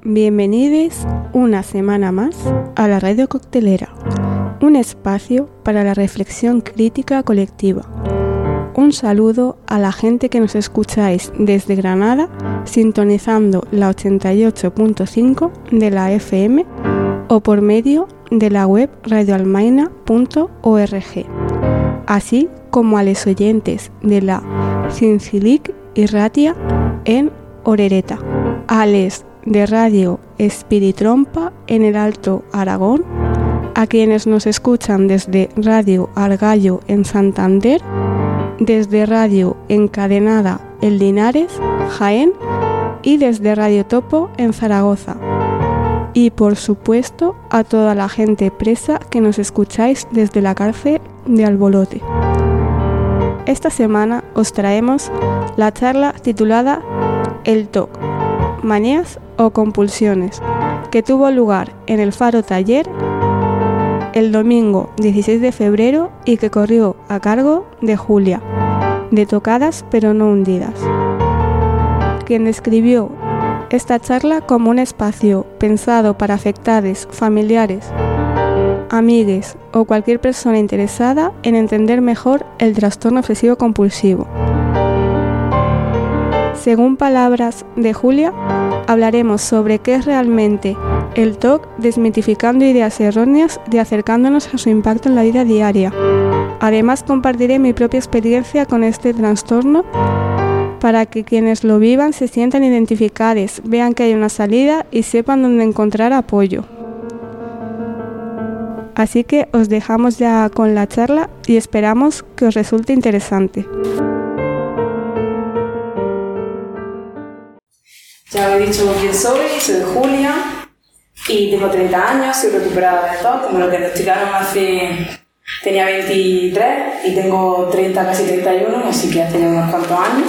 Bienvenidos una semana más a la Radio Coctelera, un espacio para la reflexión crítica colectiva. Un saludo a la gente que nos escucháis desde Granada, sintonizando la 88.5 de la FM o por medio de la web radioalmaina.org, así como a los oyentes de la Cincilic y Ratia en Orereta, a les de Radio Espiritrompa en el Alto Aragón, a quienes nos escuchan desde Radio Argallo en Santander, desde Radio Encadenada en Linares, Jaén, y desde Radio Topo en Zaragoza. Y por supuesto a toda la gente presa que nos escucháis desde la cárcel de Albolote. Esta semana os traemos la charla titulada El TOC, manías o compulsiones, que tuvo lugar en el Faro Taller el domingo 16 de febrero y que corrió a cargo de Julia, de Tocadas pero no hundidas, quien describió esta charla como un espacio pensado para afectados, familiares, amigues o cualquier persona interesada en entender mejor el trastorno obsesivo compulsivo. Según palabras de Julia, hablaremos sobre qué es realmente el TOC, desmitificando ideas erróneas y acercándonos a su impacto en la vida diaria. Además, compartiré mi propia experiencia con este trastorno para que quienes lo vivan se sientan identificados, vean que hay una salida y sepan dónde encontrar apoyo. Así que os dejamos ya con la charla y esperamos que os resulte interesante. Ya os he dicho quién soy Julia y tengo 30 años, soy recuperada de TOC, me lo diagnosticaron tenía 23 y tengo 30, casi 31, así que hace ya unos cuantos años.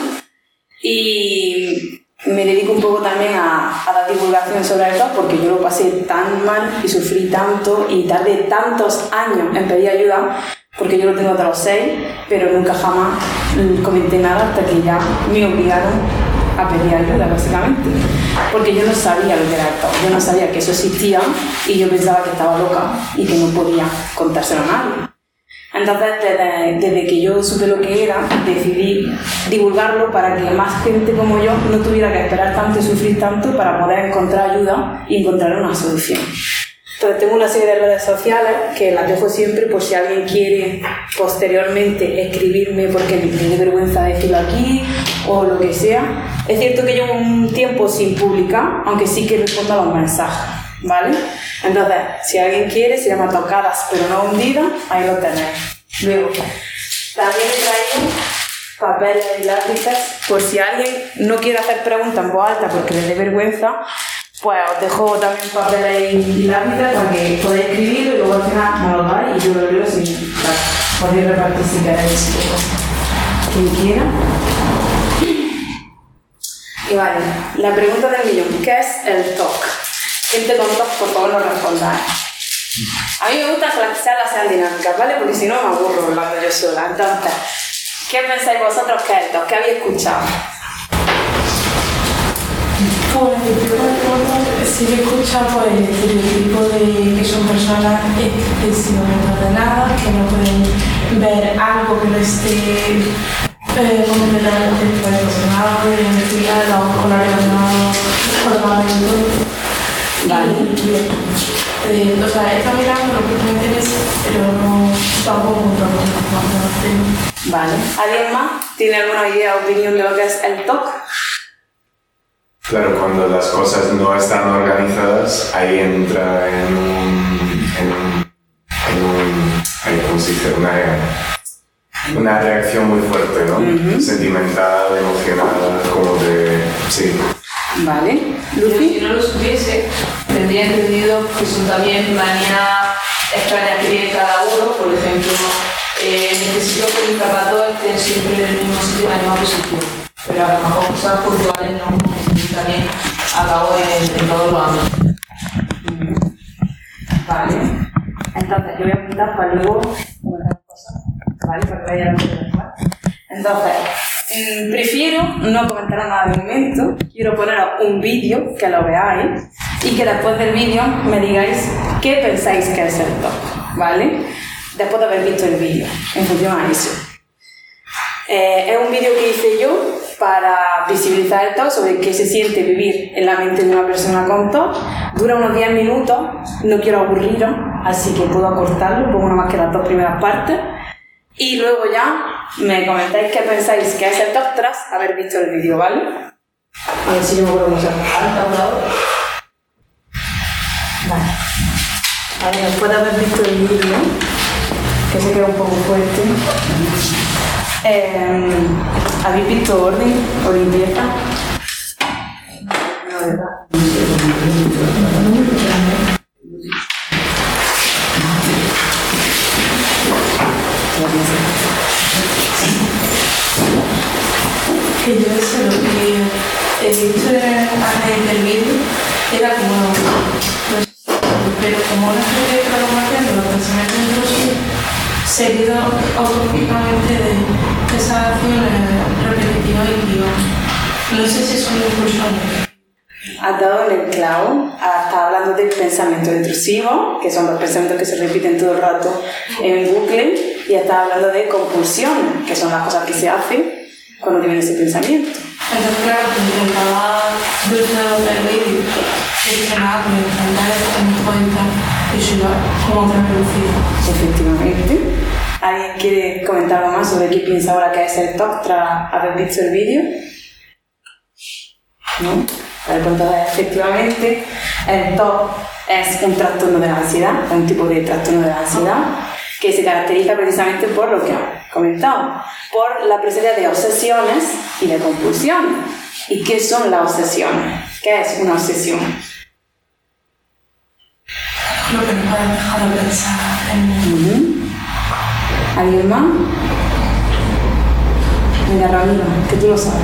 Y me dedico un poco también a dar divulgación sobre el TOC porque yo lo pasé tan mal y sufrí tanto y tardé tantos años en pedir ayuda porque yo lo tengo de los 6, pero nunca jamás comenté nada hasta que ya me obligaron a pedir ayuda, básicamente, porque yo no sabía lo que era el TOC, yo no sabía que eso existía y yo pensaba que estaba loca y que no podía contárselo a nadie. Entonces, desde que yo supe lo que era, decidí divulgarlo para que más gente como yo no tuviera que esperar tanto y sufrir tanto para poder encontrar ayuda y encontrar una solución. Entonces, tengo una serie de redes sociales que las dejo siempre por si alguien quiere posteriormente escribirme porque me tiene vergüenza decirlo aquí o lo que sea. Es cierto que llevo un tiempo sin publicar, aunque sí que respondo a los mensajes, ¿vale? Entonces, si alguien quiere, se llama Tocadas pero no hundidas, ahí lo tenéis. Luego, también he traído papeles y lápices por si alguien no quiere hacer preguntas en voz alta porque les dé vergüenza. Pues os dejo también papeles y lápices para que podáis escribir y luego al final me lo dais y yo lo leo sin podéis repartir si queréis. Quien quiera. Y vale, la pregunta del millón, ¿qué es el TOC? Gente con TOC, por favor, no respondáis. A mí me gusta que las charlas sean dinámicas, ¿vale? Porque si no me aburro hablando yo sola. Entonces, ¿qué pensáis vosotros que es el TOC? ¿Qué habéis escuchado? Pues sí que escucha pues, el estereotipo de que son personas excesivamente ordenadas, que no pueden ver algo que no esté completamente relacionado, los colores no ordenamientos. Vale. O sea, está mirando lo que me interesa, pero no tampoco mucho más. Vale. ¿Alguien más tiene alguna idea o opinión de lo que es el TOC? Claro, cuando las cosas no están organizadas, ahí entra ¿cómo se dice? Una reacción muy fuerte, ¿no? Uh-huh. Sentimental, emocional, como de... sí. Vale. Lucy, si no lo supiese, tendría entendido que son también manías extrañas que tiene cada uno. Por ejemplo, necesito que mis zapatos estén siempre en el mismo sitio, en la misma posición. Pero a lo mejor cosas puntuales no, también acabo en todos los ámbitos. Vale. Entonces, yo voy a apuntar para luego una cosa, ¿vale? Para que vayan a ver. Entonces, prefiero no comentar nada de momento. Quiero poneros un vídeo que lo veáis y que después del vídeo me digáis qué pensáis que es el TOC, ¿vale? Después de haber visto el vídeo, en función a eso. Es un vídeo que hice yo para visibilizar el TOC, sobre qué se siente vivir en la mente de una persona con TOC. Dura unos 10 minutos, no quiero aburriros, así que puedo acortarlo, pongo nada más que las 2 primeras partes. Y luego ya me comentáis qué pensáis que es el TOC tras haber visto el vídeo, ¿vale? A ver si yo me acuerdo cómo se llama. Vale. A ver, después de haber visto el vídeo, que se queda un poco fuerte, ¿habéis visto orden o limpieza? No, ¿verdad? Que yo eso lo que he visto antes del vídeo era como, pero como la gente está compartiendo los pensamientos intrusivos, seguido automáticamente de esas acciones repetitivas y privadas. No sé si son impulsiones. Has dado en el clavo. Está hablando de pensamientos intrusivos, que son los pensamientos que se repiten todo el rato en bucle, y está hablando de compulsiones, que son las cosas que se hacen cuando tienen ese pensamiento. Entonces, claro, intentaba desde el vídeo, nada, pero intentar tener en cuenta que eso iba como otra velocidad. Efectivamente. ¿Alguien quiere comentar algo más sobre qué piensa ahora que es el TOC tras haber visto el vídeo? ¿No? Entonces, efectivamente, el TOC es un trastorno de la ansiedad, un tipo de trastorno de la ansiedad que se caracteriza precisamente por lo que he comentado, por la presencia de obsesiones y de compulsiones. ¿Y qué son las obsesiones? ¿Qué es una obsesión? Lo que nos puede dejar de pensar en ¿Alguien más? Venga, Ramiro, que tú lo sabes.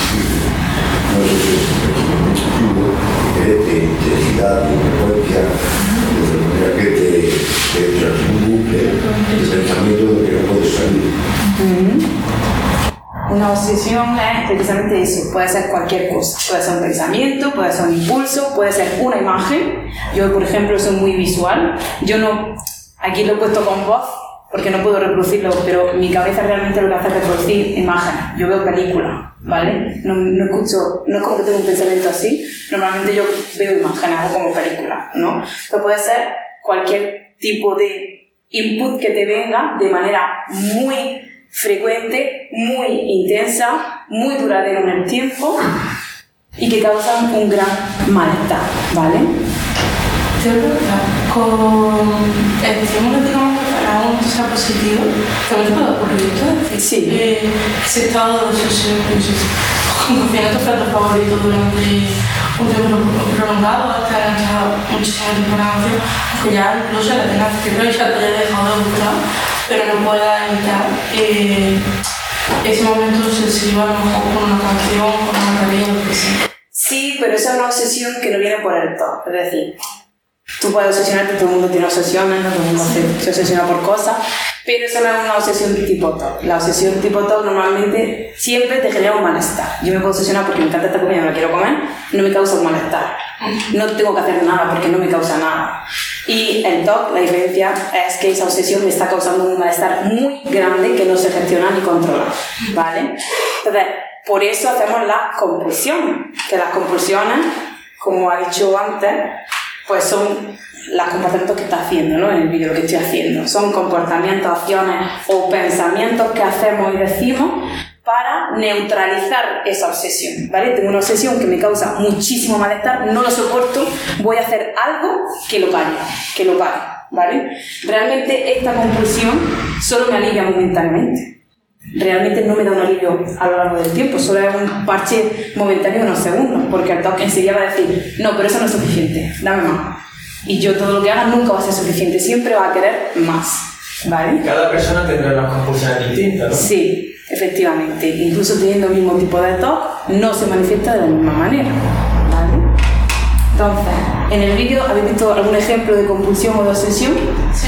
De intensidad, de frecuencia, de manera que te entras en un bucle de pensamiento de que no puedes salir. Una obsesión es precisamente eso, puede ser cualquier cosa, puede ser un pensamiento, puede ser un impulso, puede ser una imagen. Yo, por ejemplo, soy muy visual, aquí lo he puesto con voz porque no puedo reproducirlo, pero mi cabeza realmente lo que hace es reproducir imágenes. Yo veo películas, ¿vale? No escucho, no es como que tengo un pensamiento así, normalmente yo veo imágenes, hago como películas, ¿no? Entonces puede ser cualquier tipo de input que te venga de manera muy frecuente, muy intensa, muy duradera en el tiempo y que causan un gran malestar, ¿vale? Yo creo que con el estímulo, digamos, para un sea positivo, también te puede ocurrir esto, es decir, sí. Ese estado de obsesión, confía en tus platos favoritos durante un tiempo prolongado, hasta enganchado muchísima temporada, que ya incluso la tengas que ver, ya te haya dejado de gustar, pero no puedas evitar ese momento obsesivo, a lo mejor con una canción, con una tarea, lo que sea. Sí, pero esa es una obsesión que no viene por el todo, es decir, tú puedes obsesionarte, todo el mundo tiene obsesiones, ¿no? Todo el mundo se obsesiona por cosas, pero eso no es una obsesión tipo TOC. La obsesión tipo TOC normalmente siempre te genera un malestar. Yo me puedo obsesionar porque me encanta esta comida, no la quiero comer, no me causa un malestar. No tengo que hacer nada porque no me causa nada. Y el TOC, la diferencia es que esa obsesión me está causando un malestar muy grande que no se gestiona ni controla, ¿vale? Entonces, por eso hacemos las compulsiones, que las compulsiones, como ha dicho antes, pues son los comportamientos que está haciendo, ¿no? En el vídeo lo que estoy haciendo. Son comportamientos, acciones o pensamientos que hacemos y decimos para neutralizar esa obsesión, ¿vale? Tengo una obsesión que me causa muchísimo malestar, no lo soporto, voy a hacer algo que lo pare, ¿vale? Realmente esta compulsión solo me alivia momentáneamente. Realmente no me da un alivio a lo largo del tiempo, solo es un parche momentáneo de unos segundos, porque el TOC enseguida va a decir, no, pero eso no es suficiente, dame más. Y yo todo lo que haga nunca va a ser suficiente, siempre va a querer más, ¿vale? Cada persona tendrá unas compulsiones distintas, ¿no? Sí, efectivamente, incluso teniendo el mismo tipo de TOC, no se manifiesta de la misma manera, ¿vale? Entonces, en el vídeo, ¿habéis visto algún ejemplo de compulsión o de obsesión? Sí.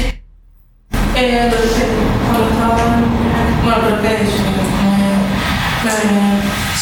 Cuando estaba... Bueno, creo que es...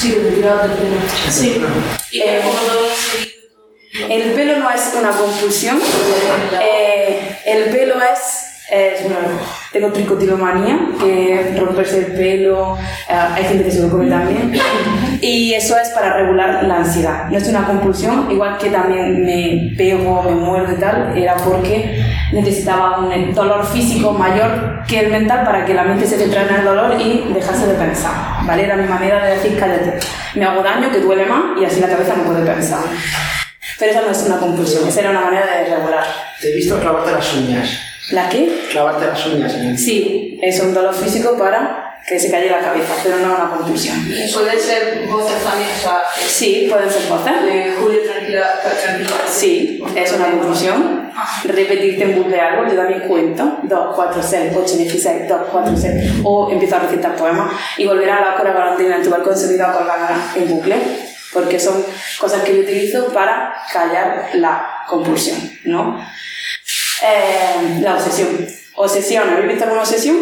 Sí, retirado del pelo. Sí. Y como todo seguido. El pelo no es una compulsión, el pelo bueno, tengo tricotilomanía, que es romperse el pelo, hay gente que se lo come también, y eso es para regular la ansiedad. No es una compulsión, igual que también me pego, me muerdo y tal, era porque necesitaba un dolor físico mayor que el mental para que la mente se centrara en el dolor y dejase de pensar, ¿vale? Era mi manera de decir, cállate, me hago daño, que duele más, y así la cabeza no puede pensar. Pero esa no es una compulsión, esa era una manera de regular. Te he visto clavarte las uñas. ¿La qué? Clavarte las uñas en el... Sí, es un dolor físico para que se calle la cabeza, pero no una compulsión. Pueden ser voces también, o sea... Sí, pueden ser voces. Julio, tranquila. Sí, es una compulsión. Repetirte en bucle algo, yo también cuento. 2, 4, 6, 8, 16, 2, 4, 6. O empiezo a recitar poemas y volver a la hora galantina en tu balcón sonido a colgar en bucle. Porque son cosas que yo utilizo para callar la compulsión, ¿no? La obsesión. Obsesión, ¿habéis visto alguna obsesión?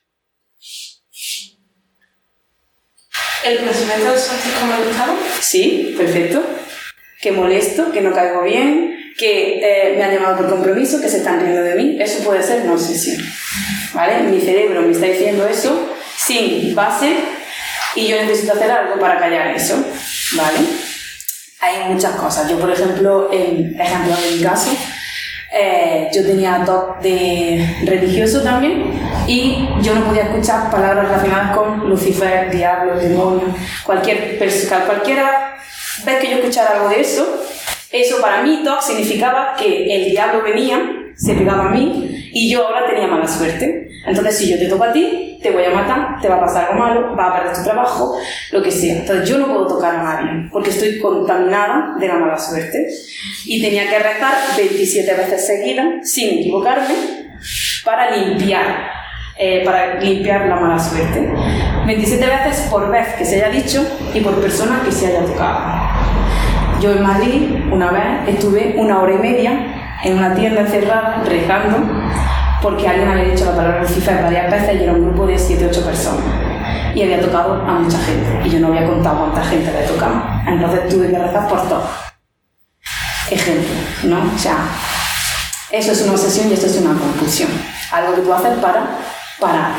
¿El pensamiento del Francisco me gustaba? Sí, perfecto. Que molesto, que no caigo bien, que me han llamado por compromiso, que se están riendo de mí. Eso puede ser una obsesión, ¿vale? Mi cerebro me está diciendo eso sin base y yo necesito hacer algo para callar eso, ¿vale? Hay muchas cosas. Yo, por ejemplo, en mi caso, yo tenía TOC de religioso también y yo no podía escuchar palabras relacionadas con Lucifer, diablo, demonio, cualquiera vez que yo escuchara algo de eso para mí TOC significaba que el diablo venía, se pegaba a mí y yo ahora tenía mala suerte. Entonces, si yo te toco a ti, te voy a matar, te va a pasar algo malo, vas a perder tu trabajo, lo que sea. Entonces, yo no puedo tocar a nadie porque estoy contaminada de la mala suerte. Y tenía que rezar 27 veces seguidas, sin equivocarme, para limpiar la mala suerte. 27 veces por vez que se haya dicho y por persona que se haya tocado. Yo en Madrid, una vez, estuve 1 hora y media en una tienda encerrada rezando porque alguien había dicho la palabra Lucifer varias veces y era un grupo de 7 u 8 personas y había tocado a mucha gente y yo no había contado cuánta gente había tocado, entonces tuve que rezar por todo. Ejemplo, ¿no? O sea, eso es una obsesión y esto es una compulsión, algo que tú haces para parar.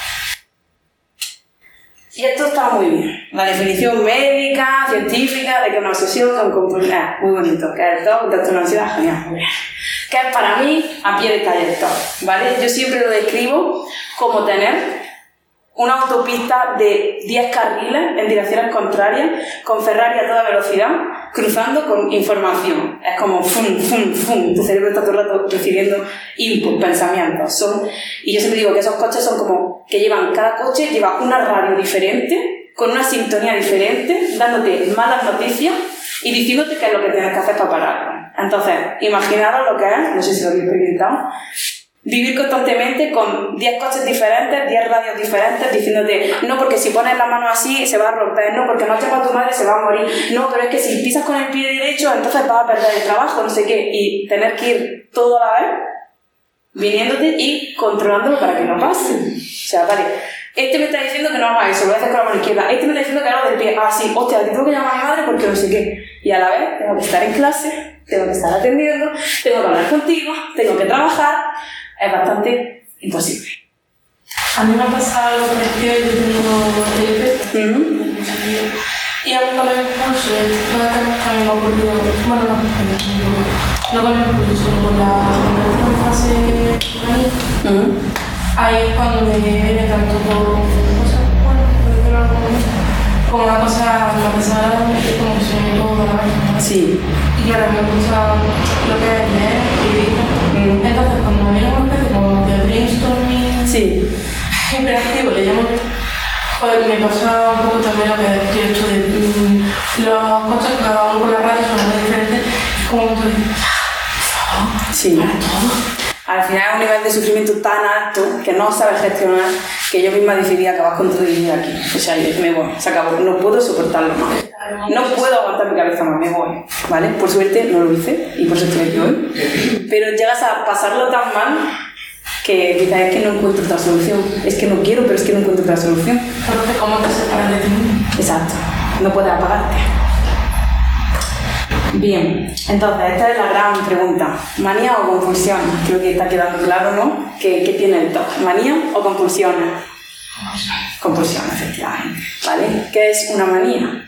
Y esto está muy bien. La definición médica, científica, de que una obsesión con compulsión, muy bonito, que es el TOC, de una ansiedad, genial, muy bien. Que es para mí a pie de calle el TOC, ¿vale? Yo siempre lo describo como tener una autopista de 10 carriles en direcciones contrarias, con Ferrari a toda velocidad, cruzando con información. Es como fum, fum, fum. Tu cerebro está todo el rato recibiendo input, pensamientos. Y yo siempre digo que esos coches son como que cada coche lleva una radio diferente, con una sintonía diferente, dándote malas noticias y diciéndote qué es lo que tienes que hacer para pararlo. Entonces, imaginaros lo que es, no sé si lo habéis experimentado, vivir constantemente con 10 coches diferentes, 10 radios diferentes, diciéndote, no, porque si pones la mano así se va a romper, no, porque no te va a tu madre se va a morir, no, pero es que si pisas con el pie derecho entonces vas a perder el trabajo, no sé qué, y tener que ir todo a la vez, viniéndote y controlándolo para que no pase. O sea, vale, este me está diciendo que no haga eso, lo voy a hacer con la mano izquierda, este me está diciendo que haga del pie, sí, hostia, tengo que llamar a mi madre porque no sé qué, y a la vez tengo que estar en clase, tengo que estar atendiendo, tengo que hablar contigo, tengo que trabajar. Es bastante imposible. A mí me ha pasado algo parecido, yo tengo TLP, y a mí con el impulso, también me ha ocurrido, bueno, no con el impulso, sino con la fase juvenil. Ahí es cuando me viene tanto cosas, bueno, puede que lo hago como una cosa, una pesada, como que se me todo la vez. Sí. Y claro, me gusta lo que es leer, escribir. Entonces, cuando me viene una especie como de brainstorming, sí, hiperactivo, le llamo, joder, me pasa un poco también lo que he hecho de los coches que cada uno con la radio son muy diferentes, es como un sí. Para todo. Al final es un nivel de sufrimiento tan alto que no sabes gestionar que yo misma decidí acabar con todo y venir aquí. O sea, me voy, se acabó, no puedo soportarlo más. No puedo aguantar mi cabeza más, me voy. ¿Vale? Por suerte no lo hice y por eso estoy aquí hoy. Pero llegas a pasarlo tan mal que quizás es que no encuentro otra solución. Es que no quiero, pero es que no encuentro otra solución. Entonces, ¿cómo te separas de ti mismo? Exacto. no puedes apagarte. Bien, entonces esta es la gran pregunta. ¿Manía o compulsión? Creo que está quedando claro, ¿no? ¿Qué tiene el TOC? ¿Manía o compulsiones? Compulsión, efectivamente. ¿Vale? ¿Qué es una manía?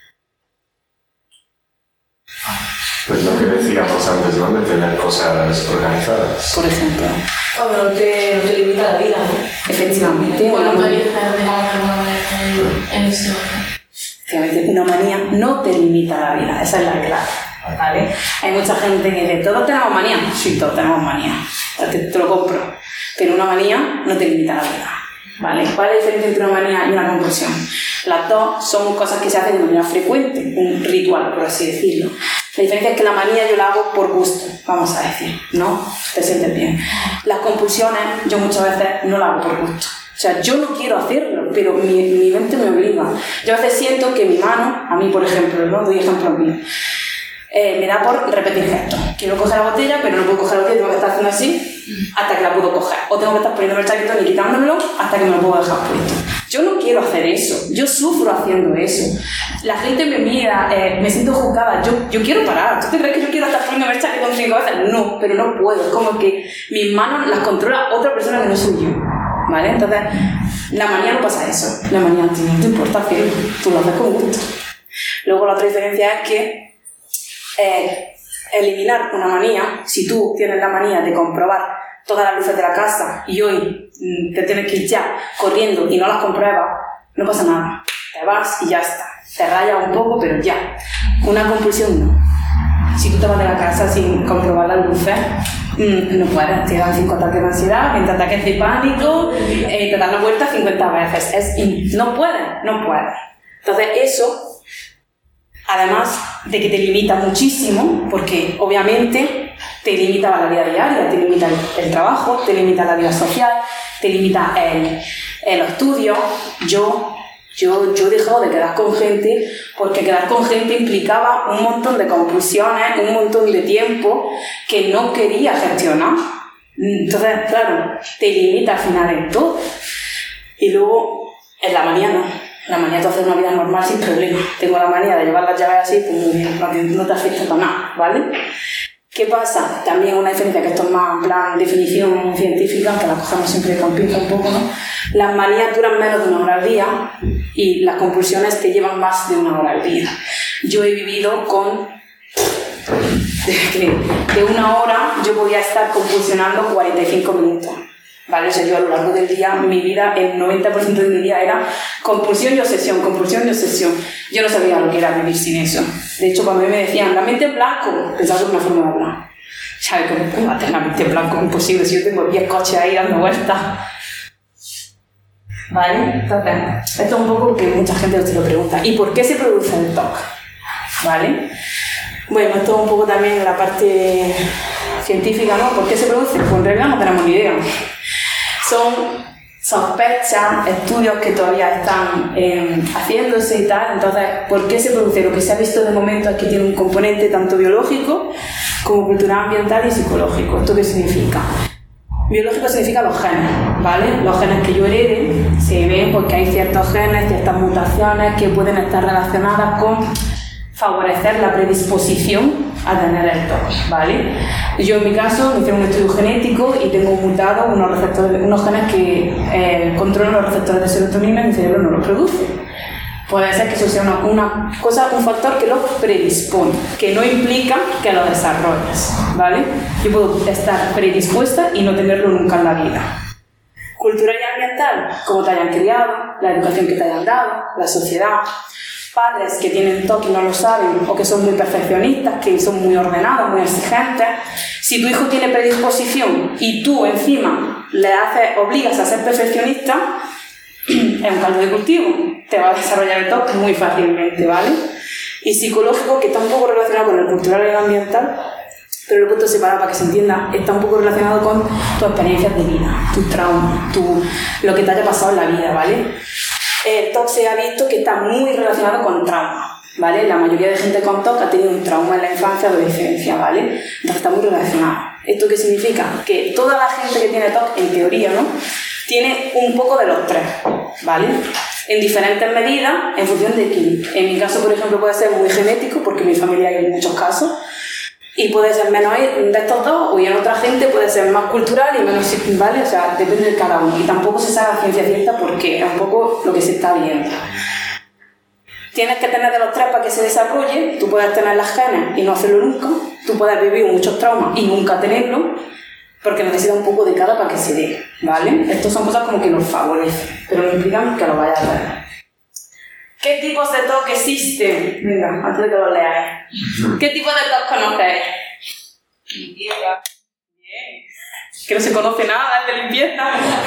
Pues lo que decíamos antes, ¿no? De tener cosas organizadas. Por ejemplo. O no te limita la vida, ¿no? Efectivamente. Bueno, María, dejamos alguna vez en ese orden. Efectivamente, una manía no te limita la vida, esa es la clave, ¿vale? Hay mucha gente que dice, ¿todos tenemos manía? Sí, todos tenemos manía, te lo compro, pero una manía no te limita la vida, ¿vale? ¿Cuál es la diferencia entre una manía y una compulsión? Las dos son cosas que se hacen de manera frecuente, un ritual, por así decirlo. La diferencia es que la manía yo la hago por gusto, vamos a decir, ¿no? Te sientes bien. Las compulsiones yo muchas veces no las hago por gusto. O sea, yo no quiero hacerlo, pero mi mente me obliga. Yo a veces siento que mi mano, a mí por ejemplo, ¿no? Doy ejemplos míos, me da por repetir gestos. Quiero coger la botella, pero no puedo coger la botella, tengo que estar haciendo así hasta que la puedo coger. O tengo que estar poniéndome el chaquetón y quitándomelo hasta que me lo puedo dejar puesto. Yo no quiero hacer eso, yo sufro haciendo eso. La gente me mira, me siento juzgada, yo quiero parar. ¿Tú te crees que yo quiero estar poniéndome el chaquetón 5 veces? No, pero no puedo. Es como que mis manos las controla otra persona que no soy yo. ¿Vale? Entonces, la manía no pasa eso. La manía no te importa hacerlo, tú lo haces con gusto. Luego la otra diferencia es que eliminar una manía, si tú tienes la manía de comprobar todas las luces de la casa y hoy te tienes que ir ya corriendo y no las compruebas, no pasa nada. Te vas y ya está. Te rayas un poco, pero ya. Una compulsión no. Si tú te vas de la casa sin comprobar las luces, no puedes, te dan 5 ataques de ansiedad, 20 ataques de pánico, te dan la vuelta 50 veces. No puedes. Entonces eso, además de que te limita muchísimo, porque obviamente te limita la vida diaria, te limita el trabajo, te limita la vida social, te limita los estudios. Yo he dejado de quedar con gente porque quedar con gente implicaba un montón de compulsiones, un montón de tiempo que no quería gestionar. Entonces, claro, te limita al final en todo. Y luego, en la manía no. La manía de hacer una vida normal sin problema. Tengo la manía de llevar las llaves así, pues muy bien, no te afecta para nada, ¿vale? ¿Qué pasa? También una diferencia, que esto es más en plan definición científica, que la cogemos siempre con pinza un poco, ¿no? Las manías duran menos de 1 hora al día y las compulsiones te llevan más de 1 hora al día. Yo he vivido con... de 1 hora yo podía estar compulsionando 45 minutos. ¿Vale? O sea, yo a lo largo del día, mi vida, el 90% de mi día era compulsión y obsesión, compulsión y obsesión. Yo no sabía lo que era vivir sin eso. De hecho, cuando me decían, la mente en blanco, pensaba que era una forma de hablar. ¿Sabes cómo puedo tener la mente en blanco? Es imposible, si yo tengo 10 coches ahí dando vueltas. ¿Vale? Entonces, esto es un poco que mucha gente se lo pregunta. ¿Y por qué se produce el TOC? ¿Vale? Bueno, esto es un poco también la parte científica, ¿no? ¿Por qué se produce? Pues en realidad no tenemos ni idea. Son sospechas, estudios que todavía están haciéndose y tal. Entonces, ¿por qué se produce? Lo que se ha visto de momento es que tiene un componente tanto biológico como cultural, ambiental y psicológico. ¿Esto qué significa? Biológico significa los genes, ¿vale? Los genes que yo herede se ven porque hay ciertos genes, ciertas mutaciones que pueden estar relacionadas con favorecer la predisposición a tener el TOC, ¿vale? Yo en mi caso me hicieron un estudio genético y tengo mutado unos genes que controlan los receptores de serotonina y mi cerebro no los produce. Puede ser que eso sea un factor que los predispone, que no implica que lo desarrolles, ¿vale? Yo puedo estar predispuesta y no tenerlo nunca en la vida. Cultural y ambiental, cómo te hayan criado, la educación que te hayan dado, la sociedad. Padres que tienen TOC y no lo saben, o que son muy perfeccionistas, que son muy ordenados, muy exigentes. Si tu hijo tiene predisposición y tú encima obligas a ser perfeccionista, es un caldo de cultivo, te va a desarrollar el TOC muy fácilmente, ¿vale? Y psicológico, que está un poco relacionado con el cultural y el ambiental, pero lo he puesto separado para que se entienda, está un poco relacionado con tus experiencias de vida, tus traumas, lo que te haya pasado en la vida, ¿vale? El TOC se ha visto que está muy relacionado con trauma, ¿vale? La mayoría de gente con TOC ha tenido un trauma en la infancia o adolescencia, ¿vale? Entonces está muy relacionado. ¿Esto qué significa? Que toda la gente que tiene TOC, en teoría, ¿no?, tiene un poco de los tres, ¿vale? en diferentes medidas en función de quién. En mi caso, por ejemplo, puede ser muy genético, porque en mi familia hay muchos casos, y puede ser menos de estos dos, y en otra gente puede ser más cultural y menos, ¿vale? O sea, depende de cada uno. Y tampoco se sabe a ciencia cierta porque es un poco lo que se está viendo. Tienes que tener de los tres para que se desarrolle. Tú puedes tener las genes y no hacerlo nunca. Tú puedes vivir muchos traumas y nunca tenerlo, porque necesita un poco de cada para que se dé, ¿vale? Estas son cosas como que nos favorecen, pero no implican que lo vayas a tener. ¿Qué tipos de TOC existen? Venga, antes de que lo leáis. ¿Qué tipos de TOC conocéis? Limpieza. Bien. Que no se conoce nada de limpieza.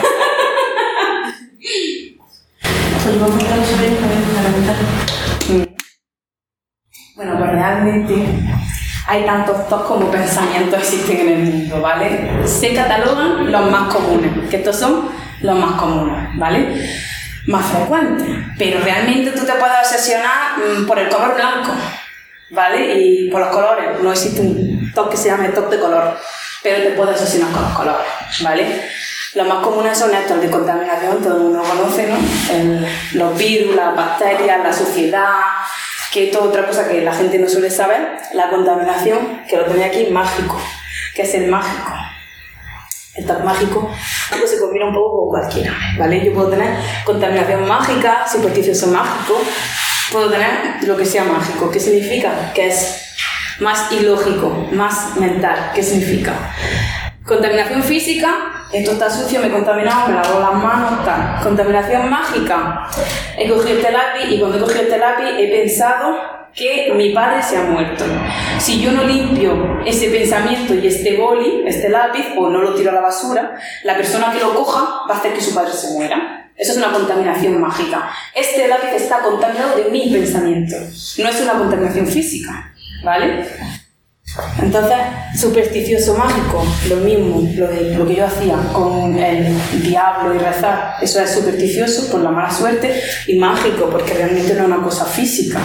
Pues vamos a saber fundamental. Bueno, pues realmente hay tantos TOC como pensamientos existen en el mundo, ¿vale? Se catalogan los más comunes, que estos son los más comunes, ¿vale? Más frecuentes, pero realmente tú te puedes obsesionar por el color blanco, ¿vale? Y por los colores. No existe un TOC que se llame TOC de color, pero te puedes obsesionar con los colores, ¿vale? Los más comunes son estos de contaminación, todo el mundo lo conoce, ¿no? Los virus, las bacterias, la suciedad, que esto es otra cosa que la gente no suele saber, la contaminación, que lo tenía aquí, mágico, que es el mágico. El TOC mágico pues se combina un poco con cualquiera, ¿vale? Yo puedo tener contaminación mágica, supersticioso mágico, puedo tener lo que sea mágico. ¿Qué significa? Que es más ilógico, más mental. ¿Qué significa? Contaminación física, esto está sucio, me he contaminado, me lavo las manos, tal. Contaminación mágica, he cogido este lápiz y cuando he cogido este lápiz he pensado que mi padre se ha muerto. Si yo no limpio ese pensamiento y este boli, este lápiz, o no lo tiro a la basura, la persona que lo coja va a hacer que su padre se muera. Eso es una contaminación mágica. Este lápiz está contaminado de mi pensamiento, no es una contaminación física, ¿vale? Entonces, supersticioso mágico, lo mismo, lo que yo hacía con el diablo y rezar, eso es supersticioso por la mala suerte, y mágico porque realmente no es una cosa física,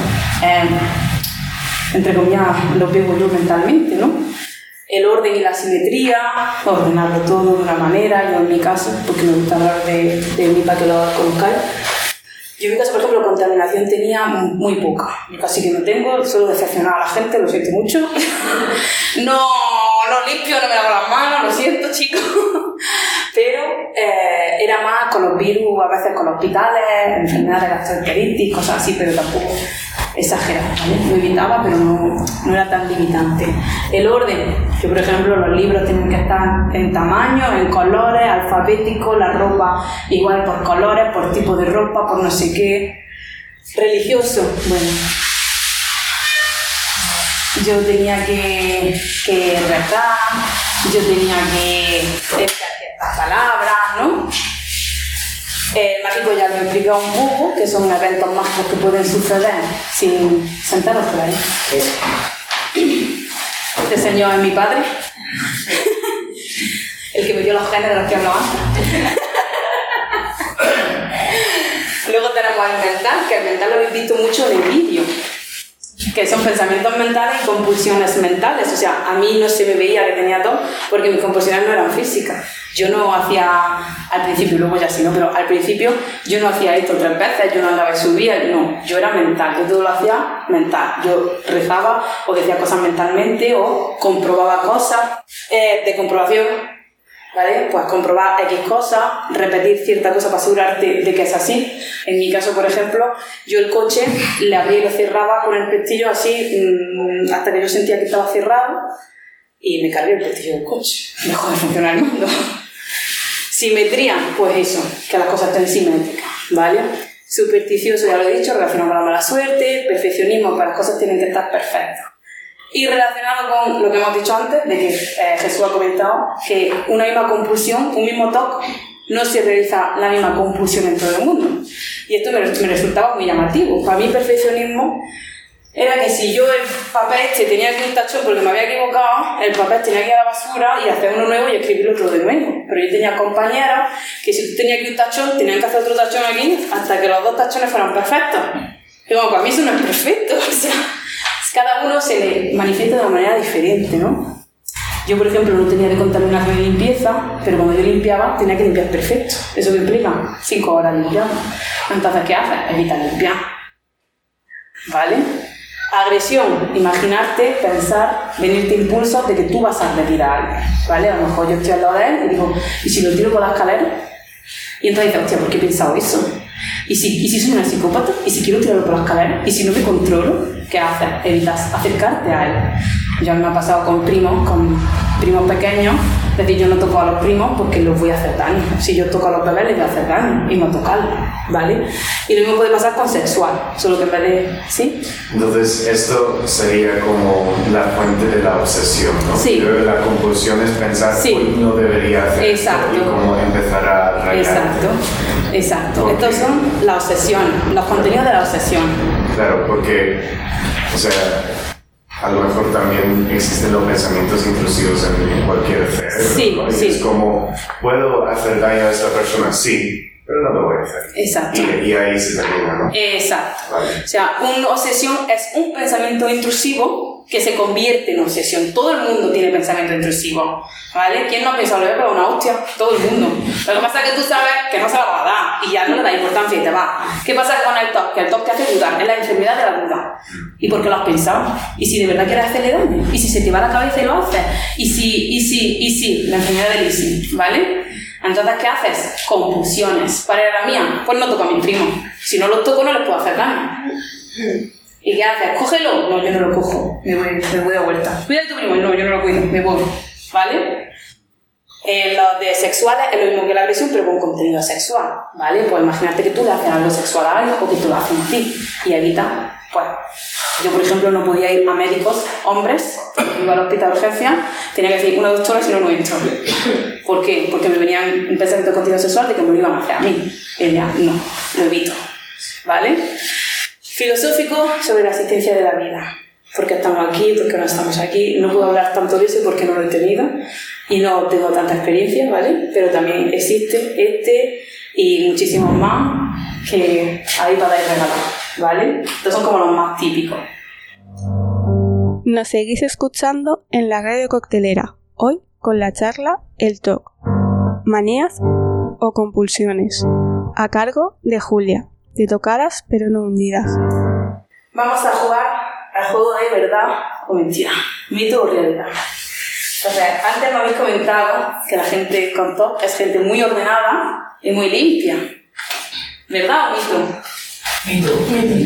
entre comillas lo pego yo mentalmente, ¿no? El orden y la simetría, ordenarlo todo de una manera, yo en mi caso, porque me gusta hablar de mí para que lo conozcáis. Yo en mi caso, por ejemplo, contaminación tenía muy poca. Yo casi que no tengo, solo decepcionaba a la gente, lo siento mucho. No limpio, no me lavo las manos, lo siento, chicos. Pero era más con los virus, a veces con los hospitales, enfermedades de gastroenteritis, cosas así, pero tampoco exagerado, ¿vale? Lo evitaba, pero no era tan limitante. El orden, que por ejemplo los libros tienen que estar en tamaño, en colores, alfabéticos, la ropa igual por colores, por tipo de ropa, por no sé qué. Religioso, bueno, yo tenía que rezar, yo tenía que decir ciertas palabras, ¿no? El mágico ya lo he explicado un poco, que son eventos mágicos que pueden suceder sin sentaros por ahí. Este señor es mi padre, el que me dio los genes de los que hablaba antes. Luego tenemos el mental, que el mental lo habéis visto mucho en el vídeo, que son pensamientos mentales y compulsiones mentales. O sea, a mí no se me veía que tenía todo porque mis compulsiones no eran físicas. Yo no hacía, al principio, luego ya sí, ¿no? Pero al principio yo no hacía esto 3 veces, yo no andaba y subía, no, yo era mental, yo todo lo hacía mental. Yo rezaba o decía cosas mentalmente o comprobaba cosas de comprobación, ¿vale? Pues comprobar X cosas, repetir cierta cosa para asegurarte de que es así. En mi caso, por ejemplo, yo el coche le abría y lo cerraba con el pestillo así hasta que yo sentía que estaba cerrado y me cargué el pestillo del coche. Dejó de funcionar el mundo. Simetría, pues eso, que las cosas estén simétricas, ¿vale? Supersticioso, ya lo he dicho, relacionado con la mala suerte. Perfeccionismo, que las cosas tienen que estar perfectas. Y relacionado con lo que hemos dicho antes, de que Jesús ha comentado que una misma compulsión, un mismo TOC, no se realiza la misma compulsión en todo el mundo. Y esto me resultaba muy llamativo. Para mí, perfeccionismo era que si yo el papel tenía que ir un tachón porque me había equivocado, el papel tenía que ir a la basura y hacer uno nuevo y escribirlo todo de nuevo. Pero yo tenía compañeros que si tú tenías que ir un tachón, tenían que hacer otro tachón aquí hasta que los 2 tachones fueran perfectos. Y bueno, para mí eso no es perfecto, o sea, cada uno se le manifiesta de una manera diferente, ¿no? Yo, por ejemplo, no tenía de contaminación de limpieza, pero cuando yo limpiaba tenía que limpiar perfecto. ¿Eso qué implica? 5 horas limpiando. Entonces, ¿qué haces? Evita limpiar. ¿Vale? Agresión, imaginarte, pensar, venirte impulsos de que tú vas a agredir a alguien. ¿Vale? A lo mejor yo estoy al lado de él y digo, ¿y si lo tiro por la escalera? Y entonces dices, hostia, ¿por qué he pensado eso? ¿Y si soy una psicópata? ¿Y si quiero tirarlo por la escalera? ¿Y si no me controlo? ¿Qué haces? Evitas acercarte a él. Ya me ha pasado con primos pequeños, es decir, yo no toco a los primos porque los voy a hacer daño. Si yo toco a los bebés les voy a hacer daño y no tocarlos, ¿vale? Y lo mismo puede pasar con sexual, solo que en vez de... ¿Sí? Entonces esto sería como la fuente de la obsesión, ¿no? Sí. Pero la compulsión es pensar, sí. Uy, no debería hacer exacto. esto, y como empezar a rayar. Exacto. Estos son la obsesión, los contenidos de la obsesión. Claro, porque, o sea, a lo mejor también existen los pensamientos intrusivos en cualquier cerebro, sí, ¿no? Y sí. es como, ¿puedo hacer daño a esta persona? Sí, pero no lo voy a hacer. Exacto. Y ahí se termina, ¿no? Exacto. Vale. O sea, una obsesión es un pensamiento intrusivo que se convierte en obsesión. Todo el mundo tiene pensamiento intrusivo, ¿vale? ¿Quién no ha pensado, le voy a pegar una hostia? Todo el mundo. Lo que pasa es que tú sabes que no se la va a dar y ya no le da importancia y te va. ¿Qué pasa con el TOC? Que el TOC te hace dudar, es la enfermedad de la duda. ¿Y por qué lo has pensado? ¿Y si de verdad quieres hacerle daño? ¿Y si se te va la cabeza y lo haces? ¿Y si? La enfermedad del easy, ¿vale? Entonces, ¿qué haces? Compulsiones. ¿Cuál era la mía? Pues no toco a mis primos. Si no los toco, no les puedo hacer daño. ¿Y qué haces? ¿Cógelo? No, yo no lo cojo. Me voy de vuelta. Cuida de tu primo. No, yo no lo cuido. Me voy. ¿Vale? Lo de sexuales es lo mismo que la agresión, pero con contenido sexual. ¿Vale? Pues imagínate que tú le haces algo sexual a alguien o que tú lo haces a ti. Y evita, pues... Yo, por ejemplo, no podía ir a médicos, hombres, iba al hospital de urgencia, tenía que decir una doctora si no, no entro. ¿Por qué? Porque me venían un pensamiento de contenido sexual de que me lo iban a hacer a mí. Y ya, no, lo evito. ¿Vale? Filosófico sobre la existencia de la vida. ¿Por qué estamos aquí? ¿Por qué no estamos aquí? No puedo hablar tanto de eso porque no lo he tenido y no tengo tanta experiencia, ¿vale? Pero también existe y muchísimos más que ahí para ir regalar, ¿vale? Estos son como los más típicos. Nos seguís escuchando en la radio coctelera, hoy con la charla El TOC, manías o compulsiones, a cargo de Julia, de Tocadas pero no hundidas. Vamos a jugar al juego de verdad o mentira, mito o realidad. O sea, antes me habéis comentado que la gente con TOC es gente muy ordenada y muy limpia. ¿Verdad o mito?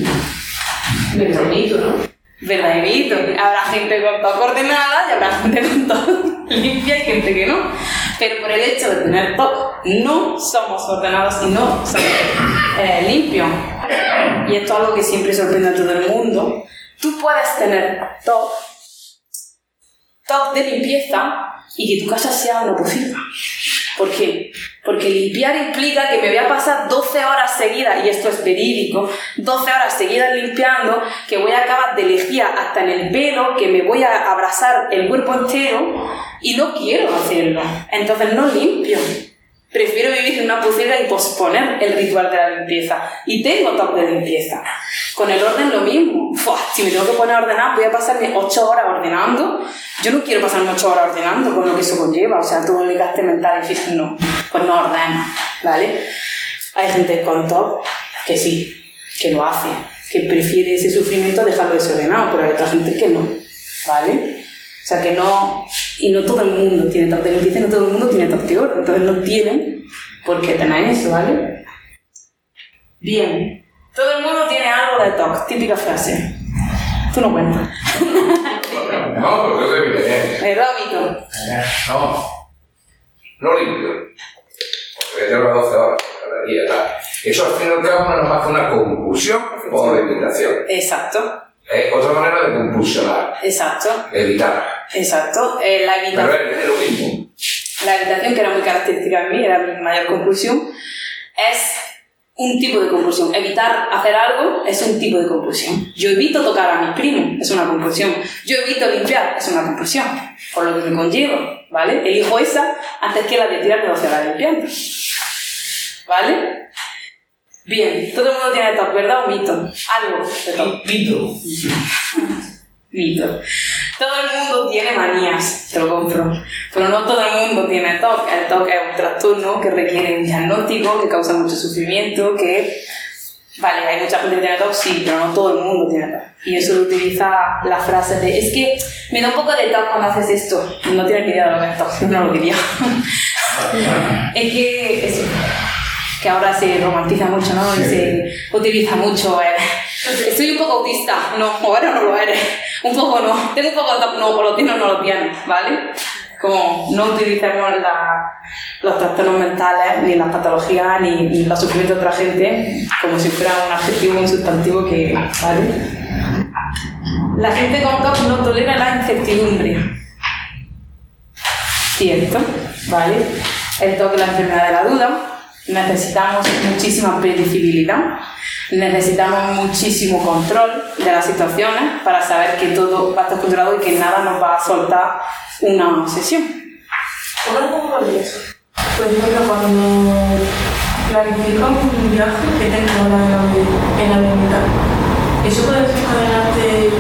Mito, ¿no? ¿Verdad y mito? Habrá gente con TOC ordenada y habrá gente con TOC limpia y gente que no. Pero por el hecho de tener TOC, no somos ordenados y no somos limpios. Y esto es algo que siempre sorprende a todo el mundo. Tú puedes tener TOC de limpieza y que tu casa sea una pocilga. ¿Por qué? Porque limpiar implica que me voy a pasar 12 horas seguidas, y esto es verídico, 12 horas seguidas limpiando, que voy a acabar de lejía hasta en el pelo, que me voy a abrasar el cuerpo entero, y no quiero hacerlo. Entonces no limpio. Prefiero vivir en una pocilga y posponer el ritual de la limpieza. Y tengo TOC de limpieza. Con el orden lo mismo. Si me tengo que poner a ordenar, voy a pasarme 8 horas ordenando. Yo no quiero pasarme 8 horas ordenando con lo que eso conlleva. O sea, todo el desgaste mental y físico, no. Pues no ordeno, ¿vale? Hay gente con TOC que sí, que lo hace, que prefiere ese sufrimiento a dejarlo desordenado, pero hay otra gente que no, ¿vale? O sea, que no... Y no todo el mundo tiene TOC de limpieza, no todo el mundo tiene TOC de orden. Entonces no tienen por qué tener eso, ¿vale? Bien. Todo el mundo tiene algo de TOC, típica frase. Tú no cuentas. No, pero yo sé que ¿Verdad, Vito? no limpio. Porque llevo 12 horas cada día, tal. Eso al fin y al cabo no es más que una compulsión o limitación. Exacto. Es otra manera de compulsionar. Exacto. Evitar. Exacto. La evitación. Pero es lo mismo. La evitación, que era muy característica en mí, era mi mayor compulsión, es un tipo de compulsión. Evitar hacer algo es un tipo de compulsión. Yo evito tocar a mis primos, es una compulsión. Yo evito limpiar, es una compulsión, por lo que me conlleva, ¿vale? Elijo esa antes que la de tirarme 12 horas limpiando, ¿vale? Bien, todo el mundo tiene TOC, ¿verdad o mito? Algo de TOC. Mito. Mito. Todo el mundo tiene manías, te lo compro, pero no todo el mundo tiene TOC. El TOC es un trastorno que requiere un diagnóstico, que causa mucho sufrimiento, que... Vale, hay mucha gente que tiene TOC, sí, pero no todo el mundo tiene TOC. Y yo suelo utilizar la frase de, es que me da un poco de TOC cuando haces esto. No tienes ni idea de lo que es TOC, no lo diría. Es que eso, que ahora se romantiza mucho, ¿no? Y se utiliza mucho soy un poco autista, no, o eres o no lo eres, un poco no, tengo un poco de TOC, no, o lo tienes o no lo tienes, ¿vale? Como no utilicemos los trastornos mentales, ni las patologías, ni los sufrimientos de otra gente como si fuera un adjetivo, un sustantivo que, ¿vale? La gente con TOC no tolera la incertidumbre. Cierto, ¿vale? El TOC es la enfermedad de la duda. Necesitamos muchísima predecibilidad. Necesitamos muchísimo control de las situaciones para saber que todo va a estar controlado y que nada nos va a soltar una sesión. ¿Cómo lo pongo de eso? Por ejemplo, cuando planifico un viaje que tengo en la mitad, ¿eso puede desencadenarte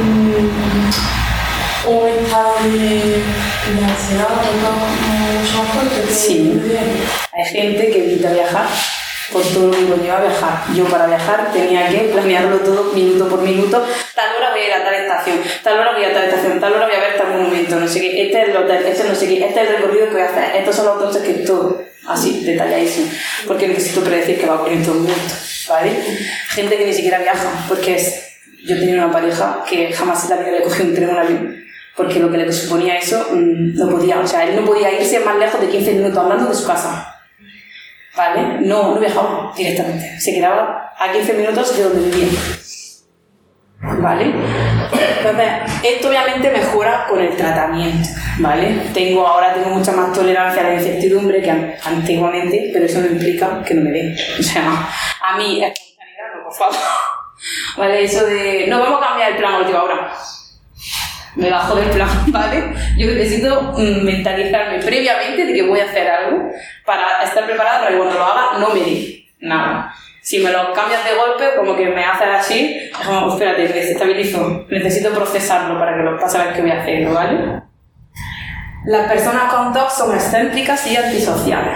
un estado de ansiedad o mucho más fuerte? Sí. Hay gente que evita viajar por todo lo que conlleva viajar. Yo para viajar tenía que planearlo todo minuto por minuto. Tal hora voy a ir a tal estación, tal hora voy a tal estación, tal hora voy a ver tal monumento, no sé qué, este es el hotel, este no sé qué, este es el recorrido que voy a hacer, estos son los autobuses, que todo así, detalladísimo, porque necesito predecir que va a ocurrir en todo el mundo, ¿vale? Gente que ni siquiera viaja, porque yo tenía una pareja que jamás en la vida le cogió un tren o un avión, porque lo que le suponía eso no podía, o sea, él no podía irse más lejos de 15 minutos hablando de su casa. ¿Vale? No viajaba directamente, se quedaba a 15 minutos de donde vivía. ¿Vale? Entonces, esto obviamente mejora con el tratamiento, ¿vale? Ahora tengo mucha más tolerancia a la incertidumbre que antiguamente, pero eso no implica que no me dé. O sea, a mí, espontaneidad no, por favor. ¿Vale? Eso de, no, vamos a cambiar el plan a última hora. Me bajo del plan, ¿vale? Yo necesito mentalizarme previamente de que voy a hacer algo para estar preparada para que cuando lo haga no me dé nada. Si me lo cambias de golpe, como que me haces así, es como, espérate, me desestabilizo, necesito procesarlo para que lo pase a ver qué voy a hacer, ¿vale? Las personas con TOC son excéntricas y antisociales.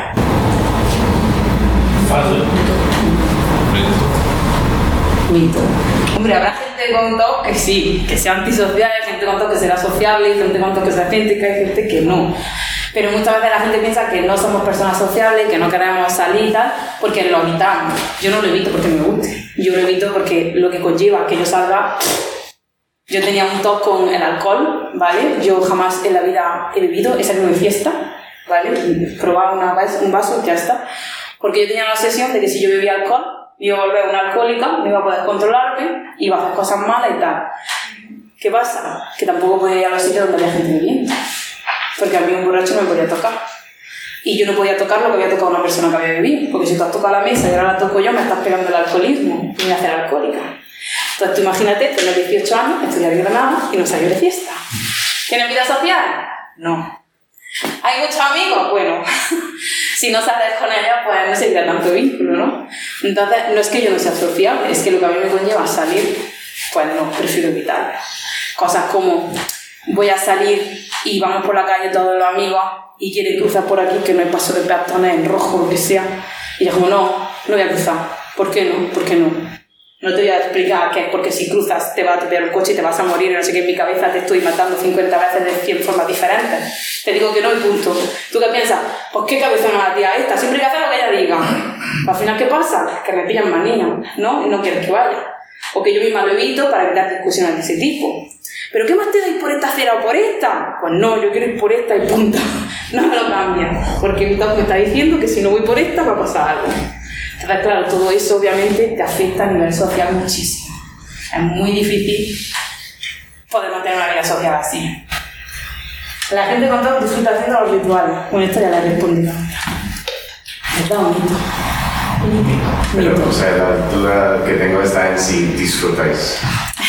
Falso. Mito. Hombre, habrá gente con TOC que sí, que sea antisocial, hay gente con TOC que será sociable, hay gente con TOC que sea excéntrica, hay gente que no. Pero muchas veces la gente piensa que no somos personas sociables, que no queremos salir y tal, porque lo evitamos. Yo no lo evito porque me guste, yo lo evito porque lo que conlleva que yo salga... Yo tenía un TOC con el alcohol, ¿vale? Yo jamás en la vida he bebido, he salido de fiesta, ¿vale? Probaba un vaso y ya está. Porque yo tenía la obsesión de que si yo bebía alcohol, me iba a volver una alcohólica, no iba a poder controlarme, iba a hacer cosas malas y tal. ¿Qué pasa? Que tampoco podía ir a los sitios donde había gente bebiendo. Porque a mí un borracho no me podía tocar. Y yo no podía tocar lo que había tocado una persona que había bebido. Porque si tú has tocado la mesa y ahora la toco yo, me estás pegando el alcoholismo y me voy a hacer alcohólica. Entonces tú imagínate, tener 18 años, estudiar en Granada y no salir de fiesta. ¿Tienes vida social? No. ¿Hay muchos amigos? Bueno, si no sales con ellos, pues no se crea tanto vínculo, ¿no? Entonces, no es que yo no sea sociable, es que lo que a mí me conlleva salir, pues no, prefiero evitar. Cosas como, voy a salir y vamos por la calle todos los amigos y quieren cruzar por aquí, que no hay paso de peatones en rojo, lo que sea. Y yo como, no voy a cruzar. ¿Por qué no? ¿Por qué no? No te voy a explicar que es porque si cruzas te va a atropellar un coche y te vas a morir, no sé qué, en mi cabeza te estoy matando 50 veces de 100 formas diferentes. Te digo que no y punto. ¿Tú qué piensas? Pues qué cabeza no la tía esta, siempre hay que hacer lo que ella diga. Al final, ¿qué pasa? Que me pillan manía, ¿no? Y no quieres que vaya. O que yo misma lo evito para evitar discusiones de ese tipo. ¿Pero qué más te da ir por esta acera o por esta? Pues no, yo quiero ir por esta y punto. No me lo cambias. Porque mi TOC me está diciendo que si no voy por esta va a pasar algo. Entonces, claro, todo eso obviamente te afecta a nivel social muchísimo. Es muy difícil poder mantener una vida social así. La gente con TOC disfruta haciendo los rituales. Bueno, esto ya la he respondido. Es bonito. Pero, o sea, la duda que tengo está en si disfrutáis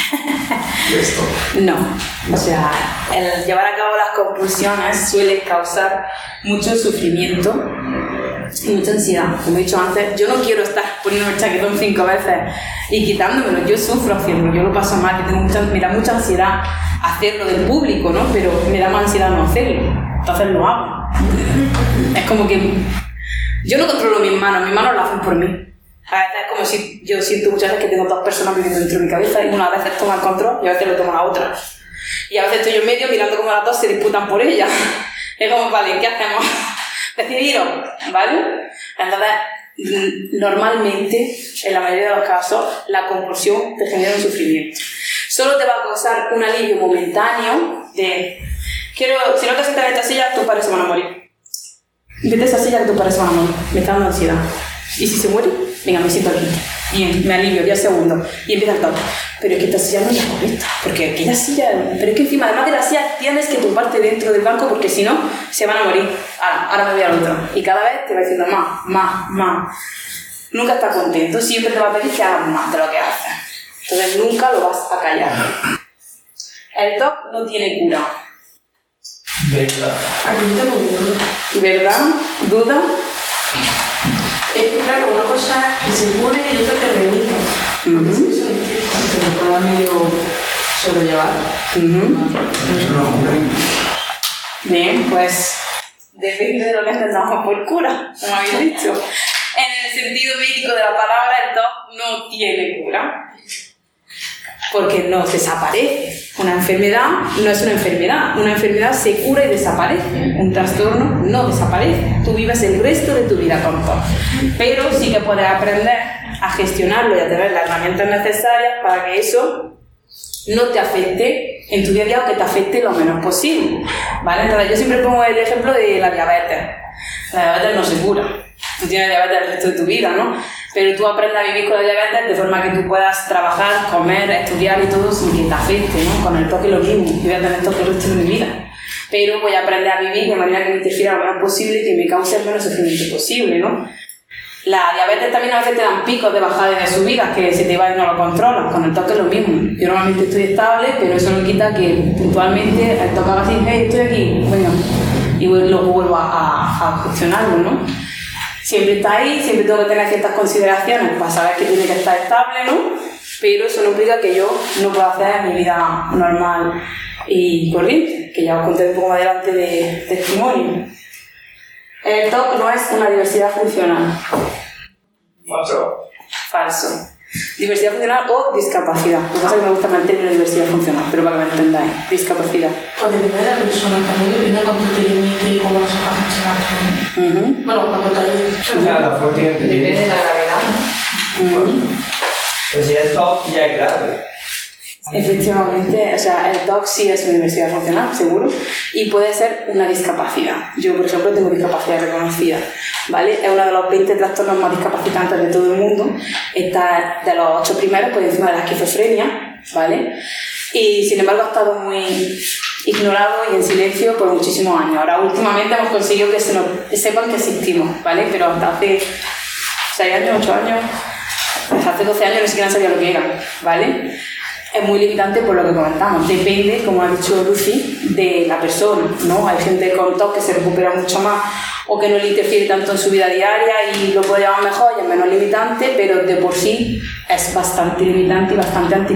de esto. No. O sea, el llevar a cabo las compulsiones suele causar mucho sufrimiento mucha ansiedad. Como he dicho antes, yo no quiero estar poniéndome el chaquetón 5 veces y quitándomelo. Yo sufro haciéndolo, yo lo paso mal, me da mucha ansiedad hacerlo del público, ¿no? Pero me da más ansiedad no hacerlo. Entonces lo hago. Es como que yo no controlo mis manos lo hacen por mí. A veces es como si yo siento muchas veces que tengo 2 personas viviendo dentro de mi cabeza y una a veces toma el control y a veces lo toma la otra. Y a veces estoy yo en medio mirando cómo las 2 se disputan por ella. Es como, vale, ¿qué hacemos? Decidiros, ¿vale? Entonces, normalmente, en la mayoría de los casos, la compulsión te genera un sufrimiento. Solo te va a causar un alivio momentáneo de... si no te sientas en esta silla, tus padres se van a morir. Vete a esa silla que tus padres se van a morir. Me está dando ansiedad. Y si se muere, venga, me siento aquí. Bien, me alivio, 10 segundos. Y empieza el toque. Pero es que esta silla no es la correcta. Porque aquella silla... Pero es que encima, además de la silla, tienes que tumbarte dentro del banco porque si no, se van a morir. Ahora me voy al otro. Y cada vez te va diciendo más. Nunca estás contento. Siempre te va a pedir que hagas más de lo que haces. Entonces nunca lo vas a callar. El TOC no tiene cura. ¿Verdad? ¿Verdad? ¿Duda? Es que claro, una cosa que se pone y otra que remite. Que lo pueda medio sobrellevar. Bien, pues depende de lo que entendamos por cura, como habéis dicho. En el sentido médico de la palabra, el TOC no tiene cura. Porque no desaparece. Una enfermedad no es una enfermedad se cura y desaparece. Un trastorno no desaparece. Tú vives el resto de tu vida con TOC. Pero sí que puedes aprender a gestionarlo y a tener las herramientas necesarias para que eso no te afecte en tu día a día o que te afecte lo menos posible. ¿Vale? Entonces yo siempre pongo el ejemplo de la diabetes. La diabetes no se cura. Tú tienes diabetes el resto de tu vida, ¿no? Pero tú aprendes a vivir con la diabetes de forma que tú puedas trabajar, comer, estudiar y todo sin que te afecte, ¿no? Con el toque lo mismo. Yo voy a tener toque el resto de mi vida. Pero voy a aprender a vivir de manera que me interfiera lo menos posible y que me cause el menos sufrimiento posible, ¿no? La diabetes también a veces te dan picos de bajada y de subida que se te va y no lo controlas. Con el toque es lo mismo. Yo normalmente estoy estable, pero eso no quita que puntualmente el toque haga así, hey, estoy aquí, venga. Y luego vuelvo a gestionarlo, ¿no? Siempre está ahí, siempre tengo que tener ciertas consideraciones para saber que tiene que estar estable, ¿no? Pero eso no implica que yo no pueda hacer mi vida normal y corriente, que ya os conté un poco más adelante de testimonio. El TOC no es una diversidad funcional. Falso. Diversidad funcional o discapacidad. Lo que pasa es que me gusta más el término diversidad funcional, pero para que me entendáis. Discapacidad. Pues depende de la persona también, depende de cuánto te limite y cómo lo sepas gestionar. Bueno, cuando te ayudes. Depende de la gravedad. Pues si es TOC ya es grave. Efectivamente, o sea, el TOC sí es una diversidad funcional, seguro, y puede ser una discapacidad. Yo, por ejemplo, tengo discapacidad reconocida, ¿vale? Es uno de los 20 trastornos más discapacitantes de todo el mundo. Está de los 8 primeros, por encima de la esquizofrenia, ¿vale? Y, sin embargo, ha estado muy ignorado y en silencio por muchísimos años. Ahora, últimamente hemos conseguido que sepan que existimos, ¿vale? Pero hasta hace 6 años, 8 años, hasta hace 12 años ni siquiera sabía lo que era, ¿vale? Es muy limitante por lo que comentamos. Depende, como ha dicho Lucy, de la persona, ¿no? Hay gente con TOC que se recupera mucho más o que no le interfiere tanto en su vida diaria y lo puede llevar mejor y es menos limitante, pero de por sí es bastante limitante y bastante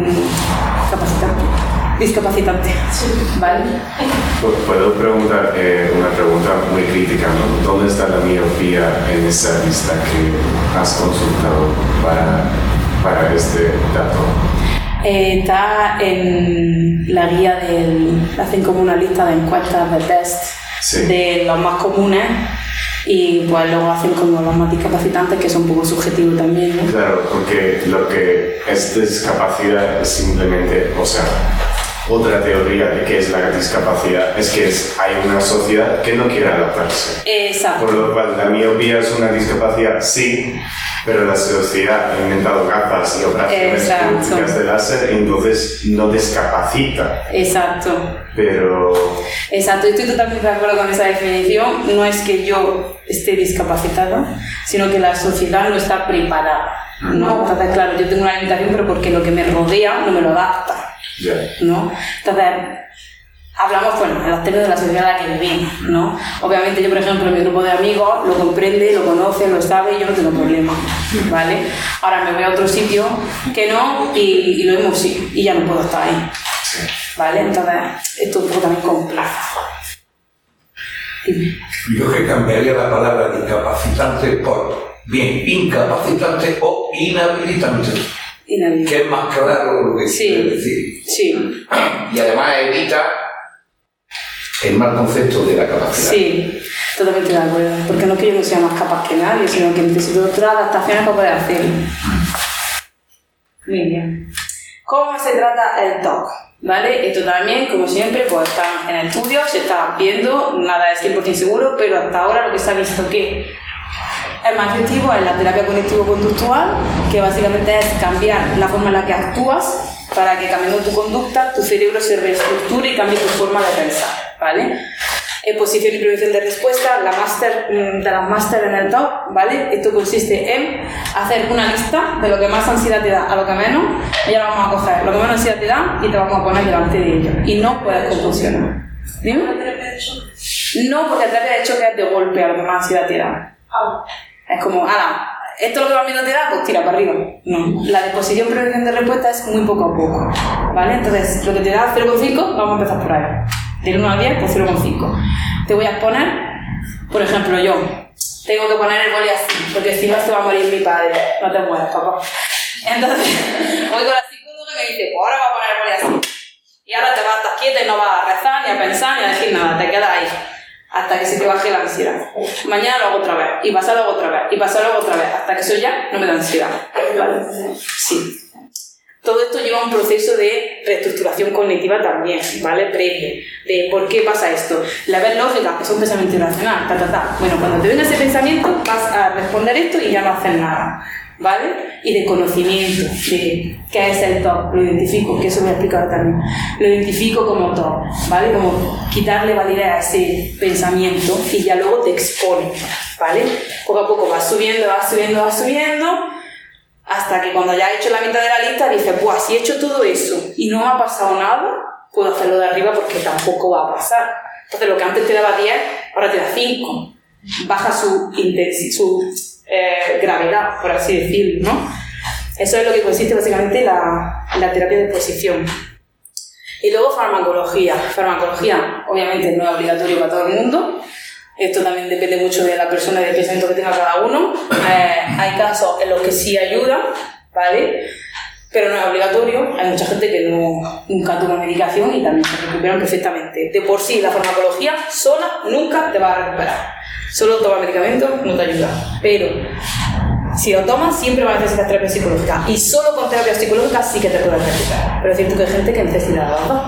discapacitante. ¿Vale? Puedo preguntar una pregunta muy crítica, ¿no? ¿Dónde está la miopía en esa lista que has consultado para este dato? Está en la guía hacen como una lista de encuestas de test de los más comunes y pues luego hacen como los más discapacitantes que son un poco subjetivos también, ¿no? Claro, porque lo que es discapacidad es simplemente, o sea, otra teoría de qué es la discapacidad es que hay una sociedad que no quiere adaptarse. Exacto. Por lo cual la miopía es una discapacidad, sí, pero la sociedad ha inventado gafas y operaciones quirúrgicas de láser, entonces no discapacita. Exacto. Pero... Exacto, estoy totalmente de acuerdo con esa definición. No es que yo esté discapacitada, sino que la sociedad no está preparada. ¿No? Entonces, claro, yo tengo una limitación, pero porque lo que me rodea no me lo adapta. Yeah. ¿No? Entonces, hablamos, bueno, en los términos de la sociedad en la que vivimos, ¿no? Obviamente yo, por ejemplo, en mi grupo de amigos lo comprende, lo conoce, lo sabe y yo no tengo problema, ¿vale? Ahora me voy a otro sitio que no y lo mismo sí, y ya no puedo estar ahí, ¿vale? Entonces, esto es un poco también complejo. Dime. Yo que cambiaría la palabra incapacitante por, bien, incapacitante o inhabilitante. Que es más claro lo que quiere decir. Sí. Y además evita el mal concepto de la capacidad. Sí, totalmente de acuerdo. Porque no es que yo no sea más capaz que nadie, sino que necesito otras adaptaciones para poder hacerlo. Muy bien. ¿Cómo se trata el TOC? ¿Vale? Esto también, como siempre, pues está en estudio, se está viendo, nada es 100% seguro, pero hasta ahora lo que se ha visto que es más efectivo es la terapia cognitivo-conductual, que básicamente es cambiar la forma en la que actúas para que cambiando tu conducta, tu cerebro se reestructure y cambie tu forma de pensar, ¿vale? Exposición y prevención de respuesta, la máster de las máster en el TOC, ¿vale? Esto consiste en hacer una lista de lo que más ansiedad te da a lo que menos, y ya vamos a coger lo que menos ansiedad te da y te vamos a poner delante de ello. Y no puedes compulsionar. ¿Dime? No, porque la terapia de choque es de golpe a lo que más ansiedad te da. Es como, esto es lo que más miedo te da, pues tira para arriba. No, la disposición prevención de respuesta es muy poco a poco, ¿vale? Entonces, lo que te da 0,5, vamos a empezar por ahí. Del 1 al 10, pues 0,5. Te voy a poner, por ejemplo, yo tengo que poner el boli así, porque si no se va a morir mi padre. No te mueras, papá. Entonces, voy con la psicóloga y me dice, pues ahora va a poner el boli así. Y ahora te vas a estar quieta y no vas a rezar, ni a pensar, ni a decir nada, te quedas ahí. Hasta que se te baje la ansiedad. Mañana lo hago otra vez, y pasado lo hago otra vez, y pasado lo hago otra vez, hasta que eso ya no me da ansiedad. ¿Vale? Sí. Todo esto lleva un proceso de reestructuración cognitiva también, ¿vale? Previo, de por qué pasa esto. La vez lógica, que es un pensamiento irracional, Bueno, cuando te venga ese pensamiento, vas a responder esto y ya no haces nada, ¿vale? Y de conocimiento, de qué es el TOC, lo identifico, que eso me he explicado también. Lo identifico como TOC, ¿vale? Como quitarle validez a ese pensamiento y ya luego te expone, ¿vale? Poco a poco vas subiendo, hasta que cuando ya has hecho la mitad de la lista dices, pues si he hecho todo eso y no me ha pasado nada, puedo hacerlo de arriba porque tampoco va a pasar. Entonces lo que antes te daba 10, ahora te da 5. Baja su gravedad, por así decirlo, ¿no? Eso es lo que consiste básicamente la terapia de exposición. Y luego farmacología. Farmacología, obviamente, no es obligatorio para todo el mundo. Esto también depende mucho de la persona y del pensamiento que tenga cada uno. Hay casos en los que sí ayuda, ¿vale? Pero no es obligatorio. Hay mucha gente que nunca toma medicación y también se recuperan perfectamente. De por sí, la farmacología sola nunca te va a recuperar. Solo tomar medicamentos no te ayuda. Pero si lo tomas, siempre vas a necesitar terapia psicológica. Y solo con terapia psicológica sí que te puedes recuperar. Pero es cierto que hay gente que necesita las dos.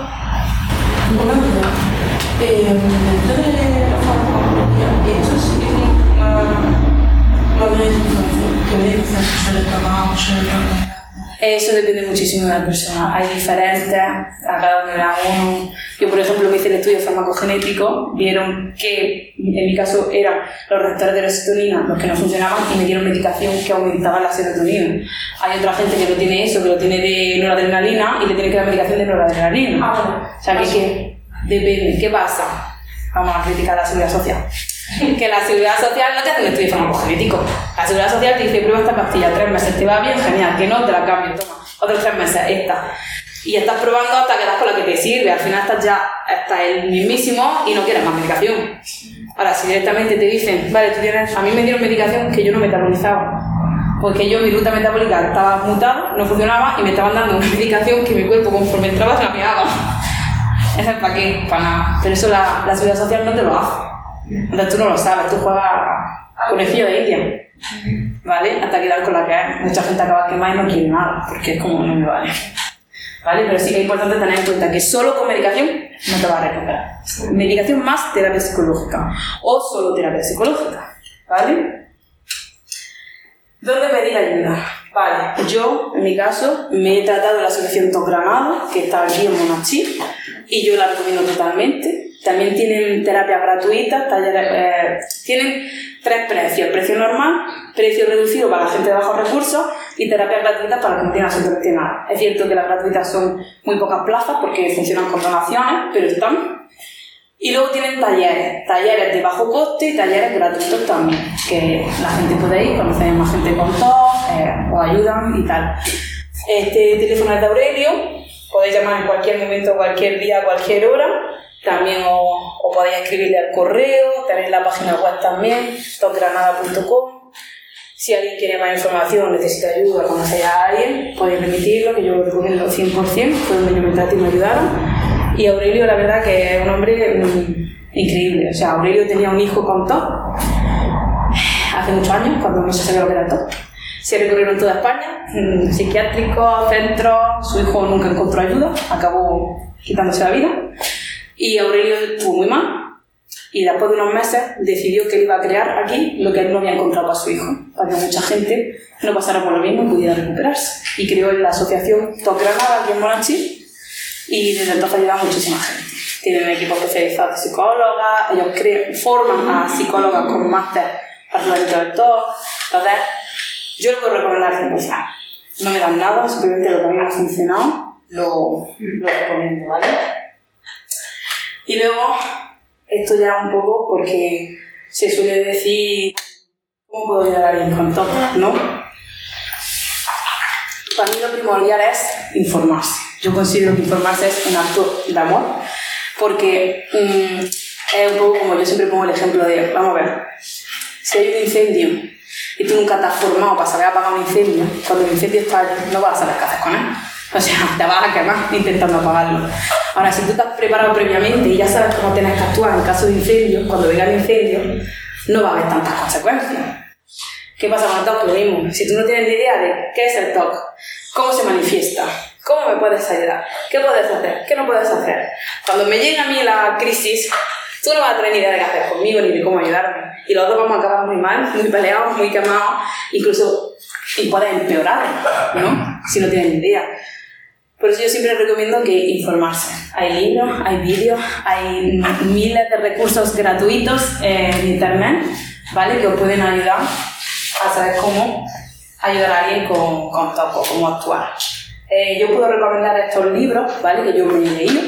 Dentro de la farmacología, ¿eso significa lo de que me dicen que se le toma o se le toma? Eso depende muchísimo de la persona. Hay diferentes, a cada uno le da uno. Yo, por ejemplo, me hice el estudio farmacogenético, vieron que en mi caso eran los receptores de la serotonina los que no funcionaban y me dieron medicación que aumentaba la serotonina. Hay otra gente que no tiene eso, que lo tiene de noradrenalina y le tiene que dar medicación de noradrenalina. O sea, que depende. ¿Qué pasa? Vamos a criticar a la seguridad social. Que la seguridad social no te hace un estudio farmacogenético. La seguridad social te dice, prueba esta pastilla 3 meses, te va bien, genial, que no te la cambio, toma, otros 3 meses, esta. Y estás probando hasta que das con la que te sirve, al final estás el mismísimo y no quieres más medicación. Ahora, si directamente te dicen, vale, a mí me dieron medicación que yo no metabolizaba, porque mi ruta metabólica estaba mutada, no funcionaba y me estaban dando una medicación que mi cuerpo conforme entraba se la pegaba. Eso es para qué, para nada. Pero eso la seguridad social no te lo hace. Entonces tú no lo sabes, tú juegas conejillo de India, ¿vale? Hasta quedar con la que hay. Mucha gente acaba quemada y no quiere nada, porque es como no me vale. ¿Vale? Pero sí que es importante tener en cuenta que solo con medicación no te va a recuperar. Medicación más terapia psicológica o solo terapia psicológica, ¿vale? ¿Dónde pedir ayuda? Vale, yo en mi caso me he tratado en la asociación TOC Granada, que está aquí en Monachí, y yo la recomiendo totalmente. También tienen terapia gratuita, tienen 3 precios: precio normal, precio reducido para la gente de bajos recursos y terapias gratuitas para los que no tienen absolutamente nada. Es cierto que las gratuitas son muy pocas plazas porque funcionan con donaciones, pero están. Y luego tienen talleres de bajo coste y talleres gratuitos también, que la gente puede ir, conocer más gente con TOC, os ayudan y tal. Este teléfono es de Aurelio, podéis llamar en cualquier momento, cualquier día, cualquier hora. También os podéis escribirle al correo, tenéis la página web también, tocgranada.com. Si alguien quiere más información, necesita ayuda, conocéis a alguien, podéis remitirlo, que yo lo recomiendo 100%, fue donde yo me traté y me ayudaron. Y Aurelio, la verdad, que es un hombre increíble. O sea, Aurelio tenía un hijo con TOC hace muchos años, cuando no se sabía lo que era TOC. Se recorrieron toda España, psiquiátricos, centros. Su hijo nunca encontró ayuda, acabó quitándose la vida. Y Aurelio estuvo muy mal. Y después de unos meses decidió que él iba a crear aquí lo que él no había encontrado para su hijo, para que mucha gente no pasara por lo mismo y pudiera recuperarse. Y creó la asociación TOC Granada aquí en Monachil. Y desde entonces ayuda a muchísima gente. Tienen equipos especializados de psicólogas, ellos forman a psicólogas con máster para tratamiento del TOC. Entonces, yo lo puedo recomendar 100%. No me dan nada, simplemente lo que a mí me ha funcionado, lo recomiendo, ¿vale? Y luego, esto ya un poco porque se suele decir, ¿cómo puedo ayudar a alguien con TOC? ¿No? Para mí lo primordial es informarse. Yo considero que informarse es un acto de amor, porque es un poco como yo siempre pongo el ejemplo de, vamos a ver, si hay un incendio y tú nunca te has formado para saber apagar un incendio, cuando el incendio está allí no vas a saber qué hacer con él. O sea, te vas a quemar intentando apagarlo. Ahora, si tú te has preparado previamente y ya sabes cómo tienes que actuar en caso de incendio, cuando venga el incendio, no va a haber tantas consecuencias. ¿Qué pasa con el TOC? Lo mismo. Si tú no tienes ni idea de qué es el TOC, cómo se manifiesta, ¿cómo me puedes ayudar? ¿Qué puedes hacer? ¿Qué no puedes hacer? Cuando me llegue a mí la crisis, tú no vas a tener ni idea de qué hacer conmigo ni de cómo ayudarme. Y los dos vamos a acabar muy mal, muy peleados, muy quemados, incluso y puedes empeorar, ¿no? Si no tienes ni idea. Por eso yo siempre recomiendo que informarse. Hay libros, hay vídeos, hay miles de recursos gratuitos en internet, ¿vale? Que os pueden ayudar a saber cómo ayudar a alguien con TOC o cómo actuar. Yo puedo recomendar estos libros, ¿vale? Que yo me he leído.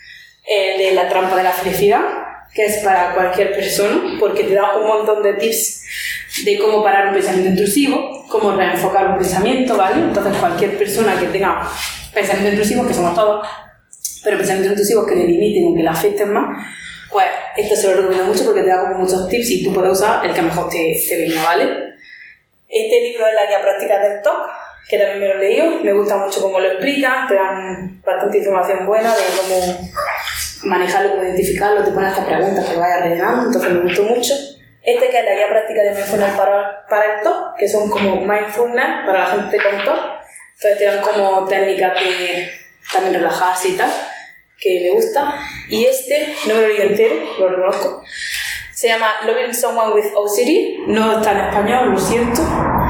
De La trampa de la felicidad, que es para cualquier persona, porque te da un montón de tips de cómo parar un pensamiento intrusivo, cómo reenfocar un pensamiento, ¿vale? Entonces cualquier persona que tenga pensamientos intrusivos, que somos todos, pero pensamientos intrusivos que le limiten o que le afecten más, pues esto se lo recomiendo mucho porque te da como muchos tips y tú puedes usar el que mejor te venga, ¿vale? Este libro es la guía práctica del TOC, que también me lo he leído, me gusta mucho cómo lo explican, te dan bastante información buena de cómo manejarlo, cómo identificarlo, te ponen estas preguntas que vayas rellenando, entonces me gustó mucho. Este que es la guía práctica de mindfulness para el TOC, que son como mindfulness para la gente con TOC, entonces te dan como técnicas de también relajarse y tal, que me gusta. Y este, no me lo leí entero, lo reconozco, se llama Loving Someone with OCD, no está en español, lo siento.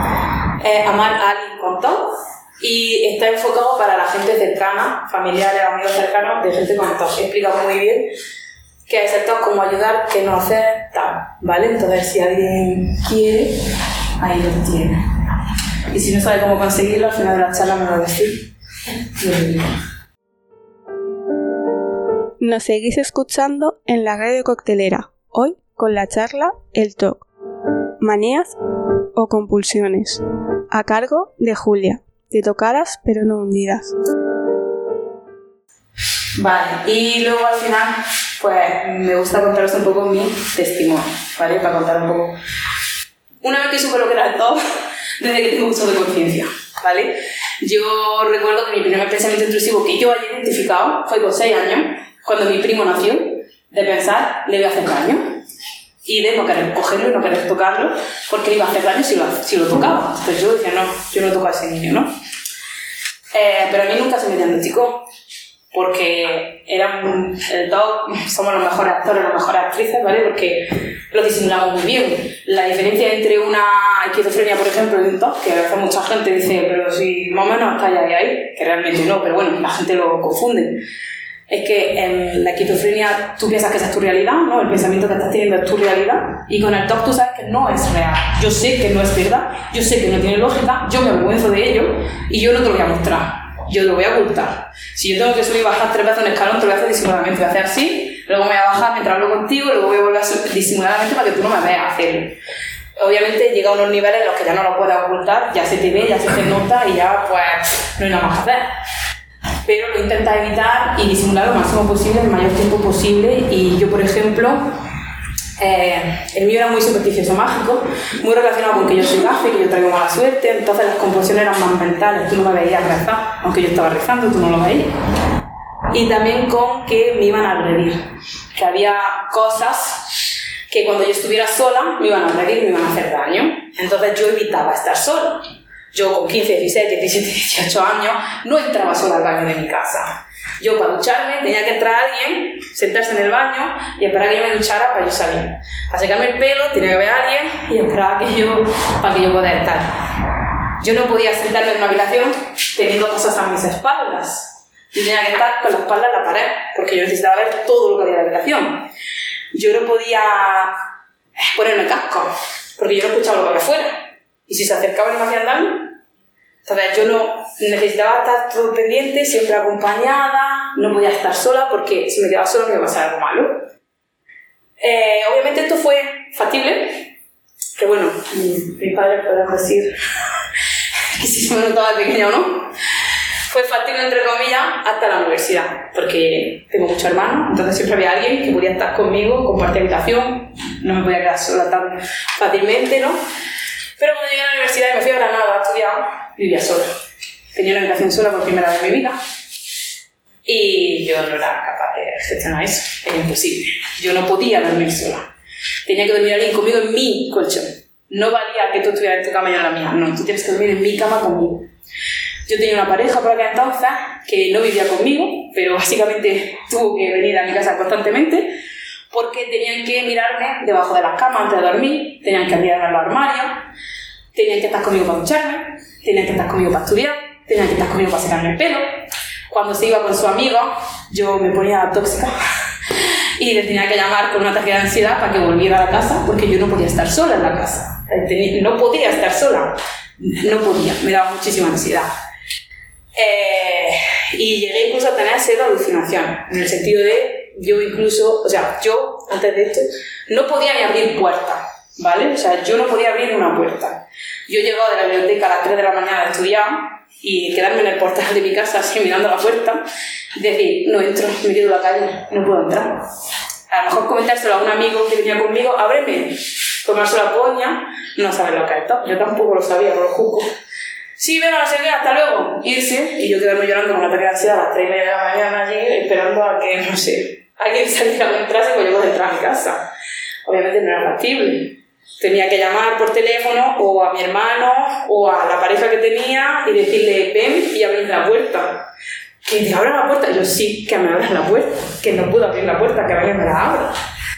Amar a alguien con TOC y está enfocado para la gente cercana, familiares, amigos cercanos de gente con TOC. Explica muy bien qué es el TOC, cómo ayudar, qué no hacer, tal, ¿vale? Entonces si alguien quiere, ahí lo tiene. Y si no sabe cómo conseguirlo, al final de la charla me lo va a decir. Nos seguís escuchando en la radio coctelera, hoy con la charla El TOC, manías o compulsiones, a cargo de Julia, de Tocadas pero no hundidas. Vale, y luego al final, pues me gusta contaros un poco mi testimonio, ¿vale? Para contar un poco. Una vez que supe lo que era el TOC, desde que tengo uso de conciencia, ¿vale? Yo recuerdo que mi primer pensamiento intrusivo que yo haya identificado fue con 6 años, cuando mi primo nació, de pensar, le voy a hacer daño. Y de no querer cogerlo y no querer tocarlo, porque le iba a hacer daño si lo tocaba. Entonces yo decía, no, yo no toco a ese niño, ¿no? Pero a mí nunca se me diagnosticó, porque el TOC, somos los mejores actores, las mejores actrices, ¿vale? Porque lo disimulamos muy bien. La diferencia entre una esquizofrenia, por ejemplo, y un TOC, que a veces mucha gente dice, pero si más o menos está ahí, que realmente no, pero bueno, la gente lo confunde. es que en la esquizofrenia tú piensas que esa es tu realidad, ¿no? El pensamiento que estás teniendo es tu realidad, y con el TOC tú sabes que no es real. Yo sé que no es verdad, yo sé que no tiene lógica, yo me avergüenzo de ello y yo no te lo voy a mostrar, yo lo voy a ocultar. Si yo tengo que subir y bajar 3 veces un escalón, te lo voy a hacer disimuladamente, voy a hacer así, luego me voy a bajar mientras hablo contigo, luego voy a volver a subir disimuladamente para que tú no me veas hacerlo. Obviamente llega a unos niveles en los que ya no lo puedes ocultar, ya se te ve, ya se te nota y ya pues no hay nada más que hacer. Pero lo intentas evitar y disimular lo máximo posible, el mayor tiempo posible. Y yo, por ejemplo, el mío era muy supersticioso mágico, muy relacionado con que yo soy gafe, que yo traigo mala suerte, entonces las composiciones eran más mentales, tú no me veías rezar, aunque yo estaba rezando, tú no lo veías. Y también con que me iban a agredir, que había cosas que cuando yo estuviera sola me iban a agredir, me iban a hacer daño, entonces yo evitaba estar sola. Yo con 15, 16, 17, 18 años no entraba sola al baño de mi casa. Yo para ducharme tenía que entrar alguien, sentarse en el baño y esperar a que yo me duchara para yo salir. Para secarme el pelo tenía que ver a alguien y esperar para que yo pudiera estar. Yo no podía sentarme en una habitación teniendo cosas a mis espaldas. Yo tenía que estar con la espalda en la pared porque yo necesitaba ver todo lo que había en la habitación. Yo no podía ponerme casco porque yo no escuchaba lo que había afuera. Y si se acercaban y me hacían daño, entonces yo no necesitaba estar todo pendiente, siempre acompañada, no podía estar sola porque si me quedaba sola me iba a pasar algo malo. Obviamente esto fue factible, que bueno, mis padres podrán decir que si se me notaba de pequeña o no, fue factible entre comillas hasta la universidad, porque tengo muchos hermanos, entonces siempre había alguien que podía estar conmigo, compartir habitación, no me podía quedar sola tan fácilmente, ¿no? Pero cuando llegué a la universidad y me fui a Granada a estudiar, vivía sola. Tenía una habitación sola por primera vez en mi vida y yo no era capaz de gestionar eso, era imposible. Yo no podía dormir sola. Tenía que dormir alguien conmigo en mi colchón. No valía que tú estuvieras en tu cama y yo en la mía, no, tú tienes que dormir en mi cama conmigo. Yo tenía una pareja por aquel entonces que no vivía conmigo, pero básicamente tuvo que venir a mi casa constantemente porque tenían que mirarme debajo de las camas antes de dormir, tenían que mirarme en los armarios, tenían que estar conmigo para ducharme, tenían que estar conmigo para estudiar, tenían que estar conmigo para secarme el pelo. Cuando se iba con su amigo, yo me ponía tóxica y le tenía que llamar con un ataque de ansiedad para que volviera a la casa porque yo no podía estar sola en la casa. No podía estar sola, no podía, me daba muchísima ansiedad. Y llegué incluso a tener pseudo-alucinación, en el sentido de yo antes de esto no podía ni abrir puertas, ¿vale? O sea, yo no podía abrir una puerta. Yo llegaba de la biblioteca a las 3 de la mañana a estudiar y quedarme en el portal de mi casa así mirando la puerta y decir, no entro, me quedo en la calle, no puedo entrar. A lo mejor comentárselo a un amigo que venía conmigo, ábreme, tomarse la poña, no saber lo que es esto. Yo tampoco lo sabía, no lo juzgo. Sí, venga, no sé qué, hasta luego, irse, y yo quedarme llorando con un ataque de ansiedad a las 3:30 de la mañana allí, esperando a que, no sé, alguien saliera o entrase, pues yo puedo entrar a mi casa. Obviamente no era factible. Tenía que llamar por teléfono o a mi hermano o a la pareja que tenía y decirle, ven y abrir la puerta. Que te abran la puerta. Yo sí, que me abran la puerta, que no puedo abrir la puerta, que alguien me la abra.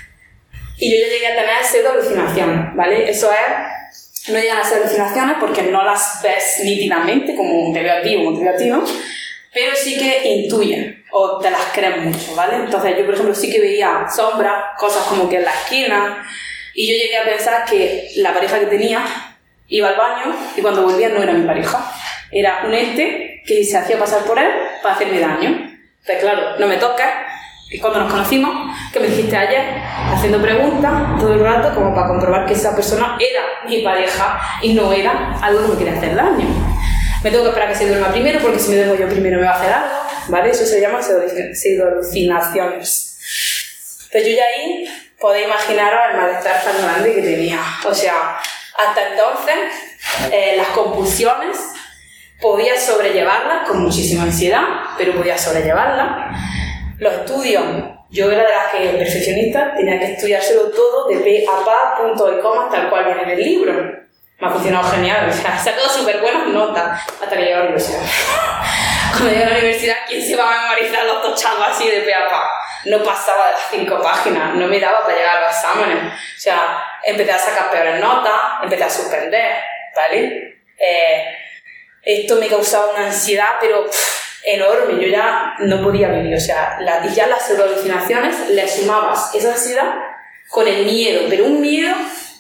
Y yo ya llegué a tener pseudo-alucinaciones, ¿vale? Eso es, no llegan a ser alucinaciones porque no las ves nítidamente como te veo a ti o como te veo a ti, ¿no? Pero sí que intuyen o te las crees mucho, ¿vale? Entonces yo, por ejemplo, sí que veía sombras, cosas como que en la esquina, y yo llegué a pensar que la pareja que tenía iba al baño y cuando volvía no era mi pareja, era un ente que se hacía pasar por él para hacerme daño. Entonces, claro, no me toques, y cuando nos conocimos, que me dijiste ayer, haciendo preguntas todo el rato como para comprobar que esa persona era mi pareja y no era algo que me quería hacer daño. Me tengo que esperar a que se duerma primero porque si me duermo yo primero me va a hacer algo, ¿vale? Eso se llama pseudo-alucinaciones. Entonces yo ya ahí podéis imaginaros el malestar tan grande que tenía. O sea, hasta entonces las compulsiones podía sobrellevarlas con muchísima ansiedad, pero podía sobrellevarlas. Los estudios, yo era de las que perfeccionista tenía que estudiárselo todo de pe a pa, puntos y comas, tal cual viene en el libro. Me ha funcionado genial, o sea, he sacado súper buenas notas hasta que llegué a la universidad. Cuando llegué a la universidad, ¿quién se va a memorizar los tochazos así de pe a pa? No pasaba de las 5 páginas, no me daba para llegar a los exámenes. O sea, empecé a sacar peores notas, empecé a suspender, ¿vale? Esto me causaba una ansiedad, pero enorme, yo ya no podía vivir, o sea, y ya las pseudoalucinaciones le sumabas esa ansiedad con el miedo, pero un miedo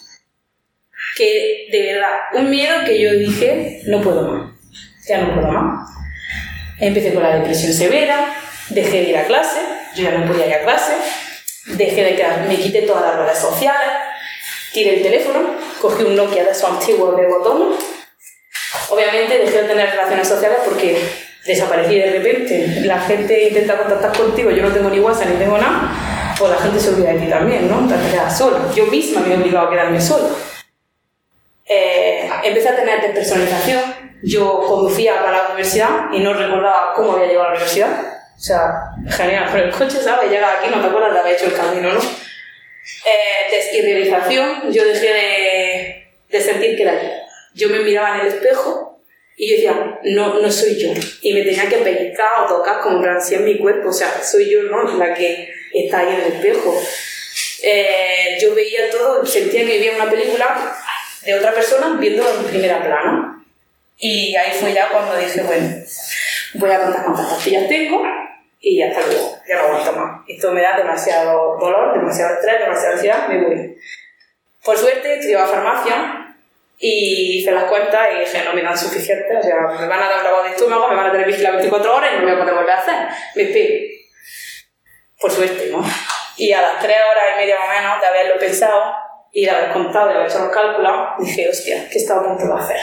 que, de verdad, un miedo que yo dije, no puedo más, ya no puedo más. Empecé con la depresión severa, dejé de ir a clase, yo ya no podía ir a clase, me quité todas las redes sociales, tiré el teléfono, cogí un Nokia de esos antiguos de botones. Obviamente dejé de tener relaciones sociales porque desaparecí de repente. La gente intenta contactar contigo, yo no tengo ni WhatsApp ni tengo nada, pues la gente se olvida de ti también, ¿no? Te quedas sola. Yo misma me he obligado a quedarme sola. Empecé a tener despersonalización. Yo conducía para la universidad y no recordaba cómo había llegado a la universidad. O sea, genial, pero el coche, ¿sabes? Llegas aquí, no te acuerdas de haber hecho el camino, ¿no? Desirrealización. Yo dejé de sentir que era yo me miraba en el espejo y yo decía, no soy yo. Y me tenía que pellizcar o tocar como que hacía en mi cuerpo. O sea, soy yo, ¿no? La que está ahí en el espejo. Yo veía todo, sentía que vivía una película de otra persona viéndolo en primera plana. Y ahí fue ya cuando dije, bueno, voy a contar cuántas pastillas tengo y ya está luego, ya no aguanto más. Esto me da demasiado dolor, demasiado estrés, demasiada ansiedad, me voy. Por suerte estudiaba farmacia y hice las cuentas y dije, no me dan suficiente, o sea, me van a dar un lavado de estómago, me van a tener vigilado 24 horas y no me voy a poder volver a hacer. Me espero. Por suerte, ¿no? Y a las 3 horas y media más o menos de haberlo pensado y de haber contado, de haber hecho los cálculos, dije, hostia, ¿qué estaba a punto de hacer?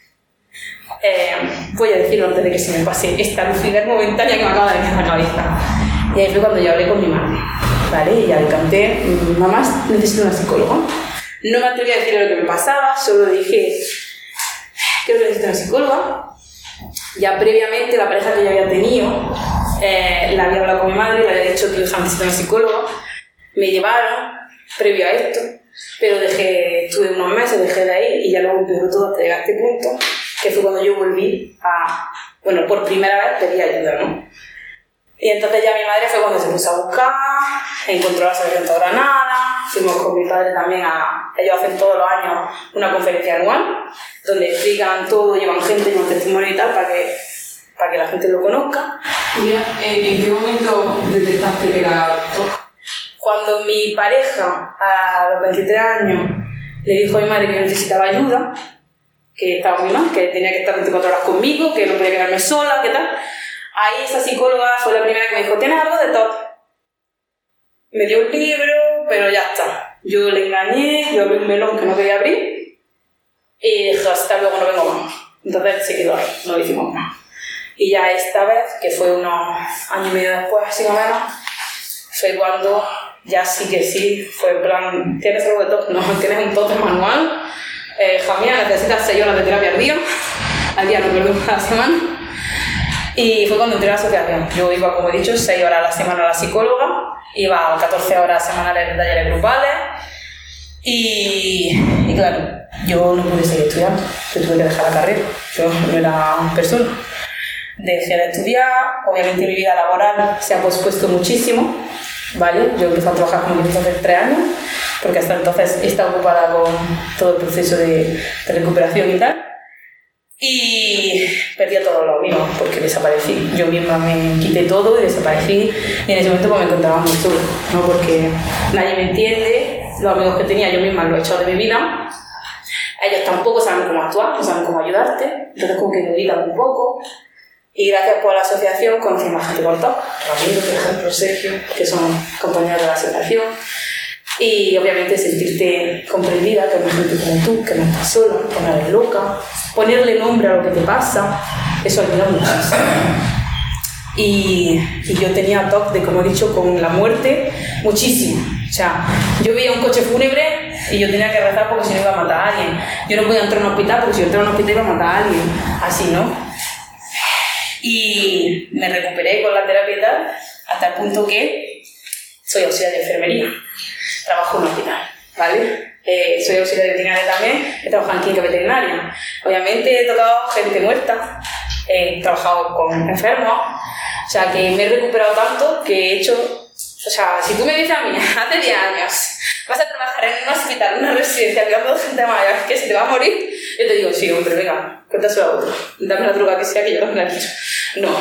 Voy a decirlo antes de que se me pase esta lucidez momentánea que me acaba de venir a la cabeza. Y ahí fue cuando yo hablé con mi madre, ¿vale? Y ya le canté, mamá, necesito una psicóloga. No me atreví a decirle lo que me pasaba, solo dije, creo que necesito una psicóloga. Ya previamente, la pareja que yo había tenido, la había hablado con mi madre, le había dicho que yo necesito una psicóloga. Me llevaron, previo a esto, pero estuve unos meses, dejé de ahí y ya luego empeoró todo hasta llegar a este punto, que fue cuando yo volví bueno, por primera vez pedí ayuda, ¿no? Y entonces ya mi madre fue cuando se puso a buscar, encontró la solución de Granada, fuimos con mi padre también ellos hacen todos los años una conferencia anual, donde explican todo, llevan gente, llevan testimonio y tal, para que la gente lo conozca. ¿En qué momento detectaste que era TOC? Cuando mi pareja, a los 23 años, le dijo a mi madre que necesitaba ayuda, que estaba muy mal, que tenía que estar 24 horas conmigo, que no podía quedarme sola, ¿qué tal? Ahí esa psicóloga fue la primera que me dijo, ¿tienes algo de TOC? Me dio un libro, pero ya está. Yo le engañé, yo abrí un melón que no quería abrir y dije, hasta luego, no vengo más. Entonces se quedó ahí, no lo hicimos más. Y ya esta vez, que fue unos años y medio después, así más o menos, fue cuando ya sí que sí, fue en plan, ¿tienes algo de TOC? No, tienes un TOC manual. Jamía, necesitas 6 horas de terapia al día, no, perdón, a la semana. Y fue cuando entré a la asociación. Yo iba, como he dicho, 6 horas a la semana a la psicóloga, iba 14 horas semanales de talleres grupales y claro, yo no pude seguir estudiando, yo tuve que dejar la carrera, yo no era persona. Dejé de estudiar, obviamente mi vida laboral se ha pospuesto muchísimo, ¿vale? Yo empecé a trabajar como que hace 3 años, porque hasta entonces he estado ocupada con todo el proceso de recuperación y tal. Y perdí todo lo mío porque desaparecí. Yo misma me quité todo y desaparecí. Y en ese momento pues, me encontraba muy sola, ¿no? Porque nadie me entiende. Los amigos que tenía yo misma los he echado de mi vida. Ellos tampoco saben cómo actuar, no saben cómo ayudarte. Entonces como que me gritan un poco. Y gracias por la asociación conocí más gente por TOC. Ramiro, por ejemplo, Sergio, que son compañeros de la asociación. Y obviamente sentirte comprendida, que hay gente como tú, que no estás sola, que no eres loca, ponerle nombre a lo que te pasa, eso ayuda muchísimo. Y yo tenía TOC de, como he dicho, con la muerte, muchísimo. O sea, yo veía un coche fúnebre y yo tenía que rezar porque si no iba a matar a alguien. Yo no podía entrar a un hospital porque si yo entraba a un hospital iba a matar a alguien. Así, ¿no? Y me recuperé con la terapia y tal, hasta el punto que soy auxiliar de enfermería. Trabajo en un hospital, ¿vale? Soy auxiliar de veterinaria también, he trabajado en clínica veterinaria. Obviamente he tocado gente muerta, he trabajado con enfermos, o sea que me he recuperado tanto que he hecho... O sea, si tú me dices a mí, hace 10 años, vas a trabajar en un hospital, en una residencia, cuidando de gente mayor, que se te va a morir, yo te digo, sí, hombre, venga, cuéntaselo a otro, dame la droga que sea, que yo no me la quiero. No,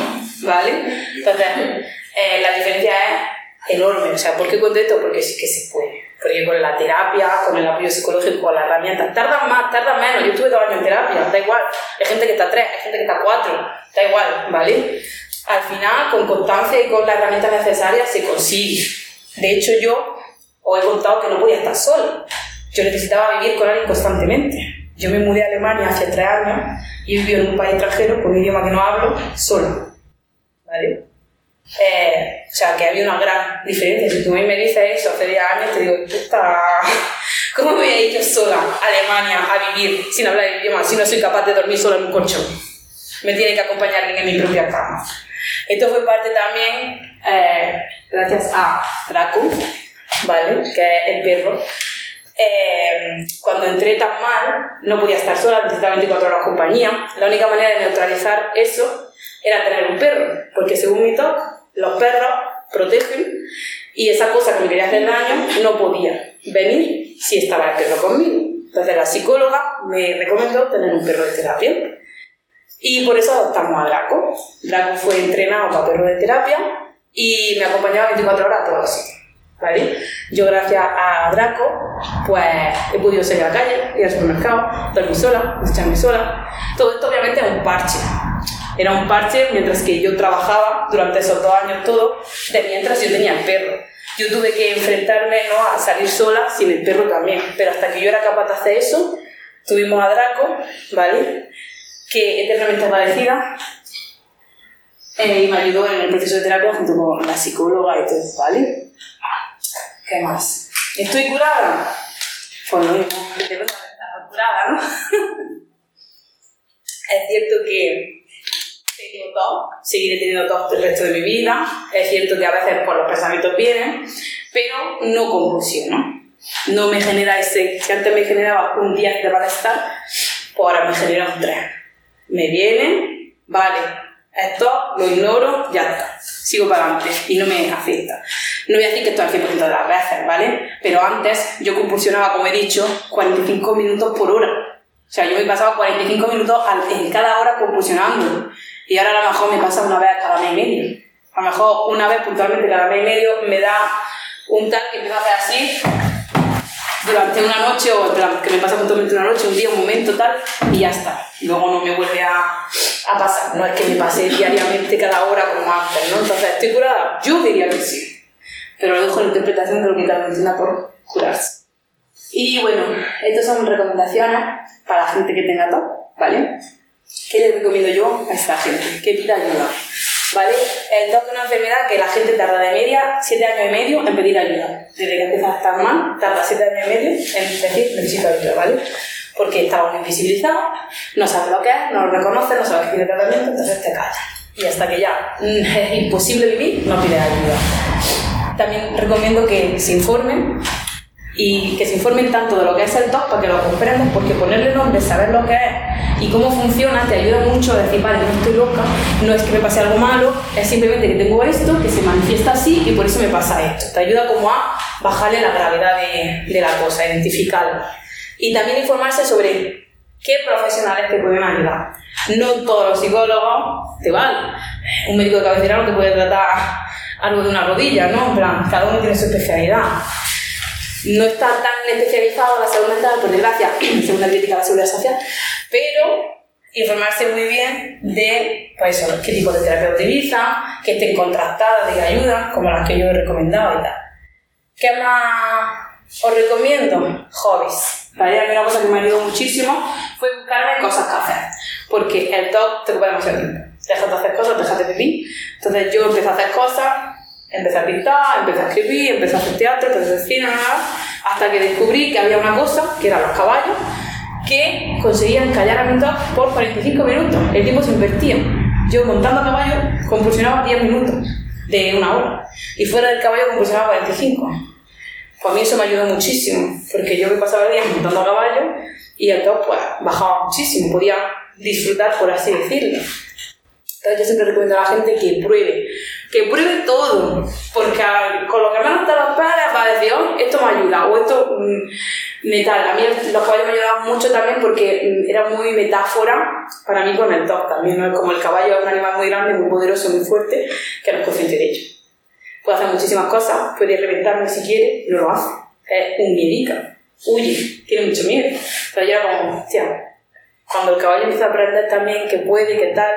¿vale? Entonces, la diferencia es enorme. O sea, ¿por qué cuento esto? Porque sí que se puede. Porque con la terapia, con el apoyo psicológico, con las herramientas, tardan más, tardan menos. Yo estuve 2 años en terapia, da igual. Hay gente que está 3, hay gente que está 4, da igual, ¿vale? Al final, con constancia y con las herramientas necesarias se consigue. De hecho, yo os he contado que no podía estar sola. Yo necesitaba vivir con alguien constantemente. Yo me mudé a Alemania hace 3 años y he vivido en un país extranjero con un idioma que no hablo, sola, ¿vale? O sea, que había una gran diferencia. Si tú me dices eso hace 10 años, te digo, puta, ¿cómo me voy a ir yo sola a Alemania a vivir sin hablar el idioma si no soy capaz de dormir sola en un colchón? Me tiene que acompañar en mi propia cama. Esto fue parte también, gracias a Draco, ¿vale? Que es el perro. Cuando entré tan mal, no podía estar sola, necesitaba 24 horas compañía. La única manera de neutralizar eso era tener un perro, porque según mi TOC, los perros protegen y esa cosa que me quería hacer daño no podía venir si estaba el perro conmigo. Entonces la psicóloga me recomendó tener un perro de terapia y por eso adoptamos a Draco. Draco fue entrenado para perro de terapia y me acompañaba 24 horas a todos los sitios, ¿vale? Yo gracias a Draco pues he podido salir a la calle, ir al supermercado, dormir sola, ducharme sola. Todo esto obviamente es un parche. Era un parche mientras que yo trabajaba durante esos 2 años todo, de mientras yo tenía el perro. Yo tuve que enfrentarme, ¿no?, a salir sola sin el perro también, pero hasta que yo era capaz de hacer eso, tuvimos a Draco, ¿vale?, que eternamente agradecida, y me ayudó en el proceso de terapia junto con la psicóloga y todo, ¿vale? ¿Qué más? ¿Estoy curada? Pues lo mismo, tengo que estar curada, ¿no? Es cierto que tengo TOC, seguiré teniendo TOC el resto de mi vida. Es cierto que a veces pues, los pensamientos vienen, pero no convulsiono. No me genera ese, si antes me generaba un 10 de malestar, pues ahora me genera un 3. Me viene, vale, esto lo ignoro, ya está. Sigo para adelante y no me afecta. No voy a decir que esto al 100% de las veces, ¿vale? Pero antes yo compulsionaba, como he dicho, 45 minutos por hora. O sea, yo me pasaba 45 minutos en cada hora compulsionando. Y ahora a lo mejor me pasa una vez cada mes y medio. A lo mejor una vez puntualmente cada mes y medio me da un tal que empiezo a hacer así durante una noche, o que me pasa puntualmente una noche, un día, un momento tal, y ya está. Luego no me vuelve a pasar. No es que me pase diariamente cada hora como antes, ¿no? Entonces, ¿estoy curada? Yo diría que sí. Pero lo dejo en la interpretación de lo que cada uno entienda por curarse. Y bueno, estas son recomendaciones para la gente que tenga TOC, ¿vale? ¿Qué les recomiendo yo a esta gente? Que pida ayuda, ¿vale? El TOC es una enfermedad que la gente tarda de media 7 años y medio en pedir ayuda. Desde que empieza a estar mal, tarda 7 años y medio en decir necesito ayuda, ¿vale? Porque estamos invisibilizados, no sabes lo que es, no lo reconoces, no sabes qué tiene tratamiento, entonces te callas. Y hasta que ya es imposible vivir, no pides ayuda. También recomiendo que se informen y que se informen tanto de lo que es el TOC para que lo comprendan, porque ponerle nombre, saber lo que es y cómo funciona te ayuda mucho a decir, vale, no estoy loca, no es que me pase algo malo, es simplemente que tengo esto, que se manifiesta así y por eso me pasa esto. Te ayuda como a bajarle la gravedad de la cosa, identificarla. Y también informarse sobre qué profesionales te pueden ayudar. No todos los psicólogos te valen. Un médico de cabecera no te puede tratar algo de una rodilla, ¿no? En plan, cada uno tiene su especialidad. No está tan especializado la salud mental, por desgracia, según la crítica a la seguridad social, pero informarse muy bien de pues eso, qué tipo de terapia utilizan, que estén contrastadas, de que ayudan, como las que yo he recomendado y tal. ¿Qué más os recomiendo? Hobbies. ¿Vale? A mí una cosa que me ayudó muchísimo fue buscarme cosas que hacer, porque el TOC te ocupa demasiado tiempo. Dejas de hacer cosas, dejas de vivir. Entonces yo empecé a hacer cosas, empecé a pintar, empecé a escribir, empecé a hacer teatro, empecé a hacer cine, hasta que descubrí que había una cosa, que eran los caballos, que conseguían callar a mi TOC por 45 minutos. El tiempo se invertía. Yo montando a caballo compulsionaba 10 minutos de una hora, y fuera del caballo compulsionaba 45. Pues a mí eso me ayudó muchísimo, porque yo me pasaba el día montando a caballo y el TOC pues bajaba muchísimo, podía disfrutar, por así decirlo. Entonces yo siempre recomiendo a la gente que pruebe todo, porque con lo que menos te lo esperas va a decir, oh, esto me ayuda, o esto Metal. A mí los caballos me ayudaban mucho también porque era muy metáfora para mí con el TOC también, ¿no? Como el caballo es un animal muy grande, muy poderoso, muy fuerte, que no es consciente de ello. Puede hacer muchísimas cosas, puede reventarme si quiere, no lo hace. Es un miedica. Huye, tiene mucho miedo. Pero yo era como, hostia, cuando el caballo empieza a aprender también que puede, que tal,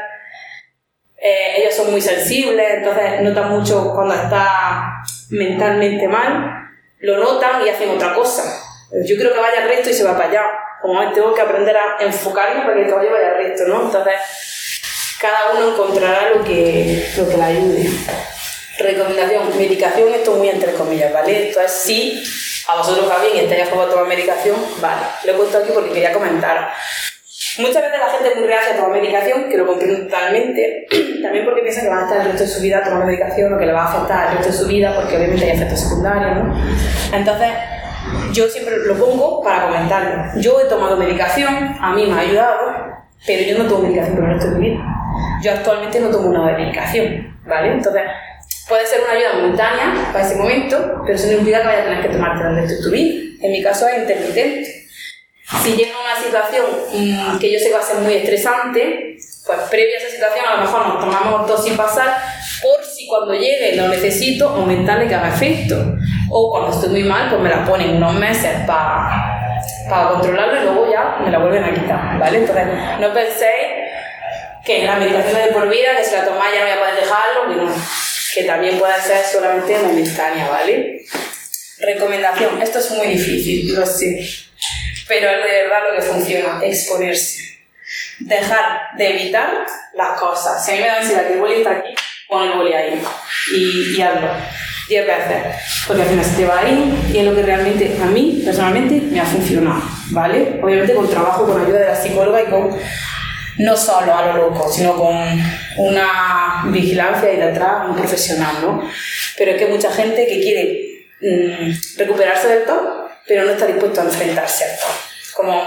ellos son muy sensibles, entonces notan mucho cuando está mentalmente mal, lo notan y hacen otra cosa. Yo creo que vaya recto y se va para allá. Como tengo que aprender a enfocarme para que el caballo vaya recto, ¿no? Entonces, cada uno encontrará lo que le ayude. Recomendación, medicación, esto muy entre comillas, ¿vale? Esto es sí, a vosotros va bien, estáis a favor de tomar medicación, vale. Lo he puesto aquí porque quería comentar. Muchas veces la gente es muy reacia a tomar medicación, que lo comprendo totalmente, también porque piensa que van a estar el resto de su vida tomando medicación o que le va a afectar el resto de su vida, porque obviamente hay efectos secundarios, ¿no? Entonces, yo siempre lo pongo para comentarlo. Yo he tomado medicación, a mí me ha ayudado, pero yo no tomo medicación por el resto de mi vida. Yo actualmente no tomo nada de medicación, ¿vale? Entonces, puede ser una ayuda momentánea para ese momento, pero eso no implica que vayas a tener que tomarte el resto de tu vida. En mi caso es intermitente. Si llega una situación que yo sé que va a ser muy estresante, pues previa a esa situación a lo mejor nos tomamos dos sin pasar, por si cuando llegue lo necesito, aumentarle que haga efecto. O cuando estoy muy mal, pues me la ponen unos meses para controlarlo y luego ya me la vuelven a quitar, ¿vale? Entonces, no penséis que la medicación es de por vida, que si la tomáis ya no voy a poder dejarlo, que no, que también puede ser solamente momentánea, ¿vale? Recomendación, esto es muy difícil, lo sé, pero es de verdad lo que funciona, exponerse. Dejar de evitar las cosas. Si a mí me da ansiedad que el boli está aquí, pon el boli ahí y hazlo 10 veces, porque al final se te va ahí y es lo que realmente a mí, personalmente, me ha funcionado, ¿vale? Obviamente con trabajo, con ayuda de la psicóloga y con, no solo a lo loco, sino con una vigilancia y detrás un profesional, ¿no? Pero es que hay mucha gente que quiere recuperarse del todo, pero no está dispuesto a enfrentarse al todo. Como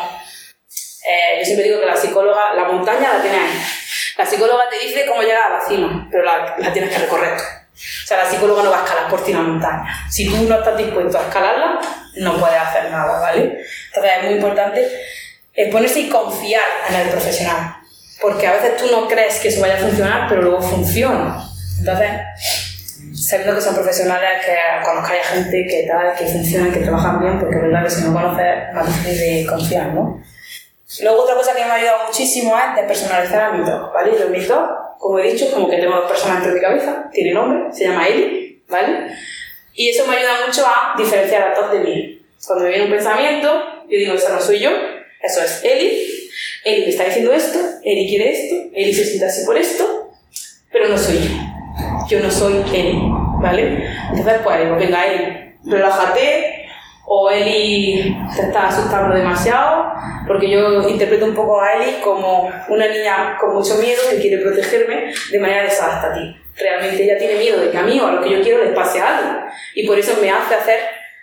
yo siempre digo que la psicóloga, la montaña la tiene ahí. La psicóloga te dice cómo llegar a la cima, pero la tienes que recorrer tú. O sea, la psicóloga no va a escalar por ti la montaña. Si tú no estás dispuesto a escalarla, no puedes hacer nada, ¿vale? Entonces es muy importante exponerse y confiar en el profesional. Porque a veces tú no crees que eso vaya a funcionar, pero luego funciona. Entonces, sabiendo que son profesionales, que conozcáis a gente que tal, que funcionan, que trabajan bien, porque es verdad que si no conoces, es más difícil de confiar, ¿no? Luego otra cosa que me ha ayudado muchísimo es despersonalizar a mi TOC, ¿vale? Yo mi TOC, como he dicho, como que tengo dos personas dentro de mi cabeza, tiene nombre, se llama Eli, ¿vale? Y eso me ayuda mucho a diferenciar a TOC de mí. Cuando me viene un pensamiento, yo digo, eso no soy yo, eso es Eli me está diciendo esto, Eli quiere esto, Eli se siente así por esto, pero no soy yo no soy Eli, ¿vale? Entonces pues digo, venga Eli, relájate, o Eli te está asustando demasiado, porque yo interpreto un poco a Eli como una niña con mucho miedo que quiere protegerme de manera desadaptativa. Realmente ella tiene miedo de que a mí o a lo que yo quiero les pase algo, y por eso me hace hacer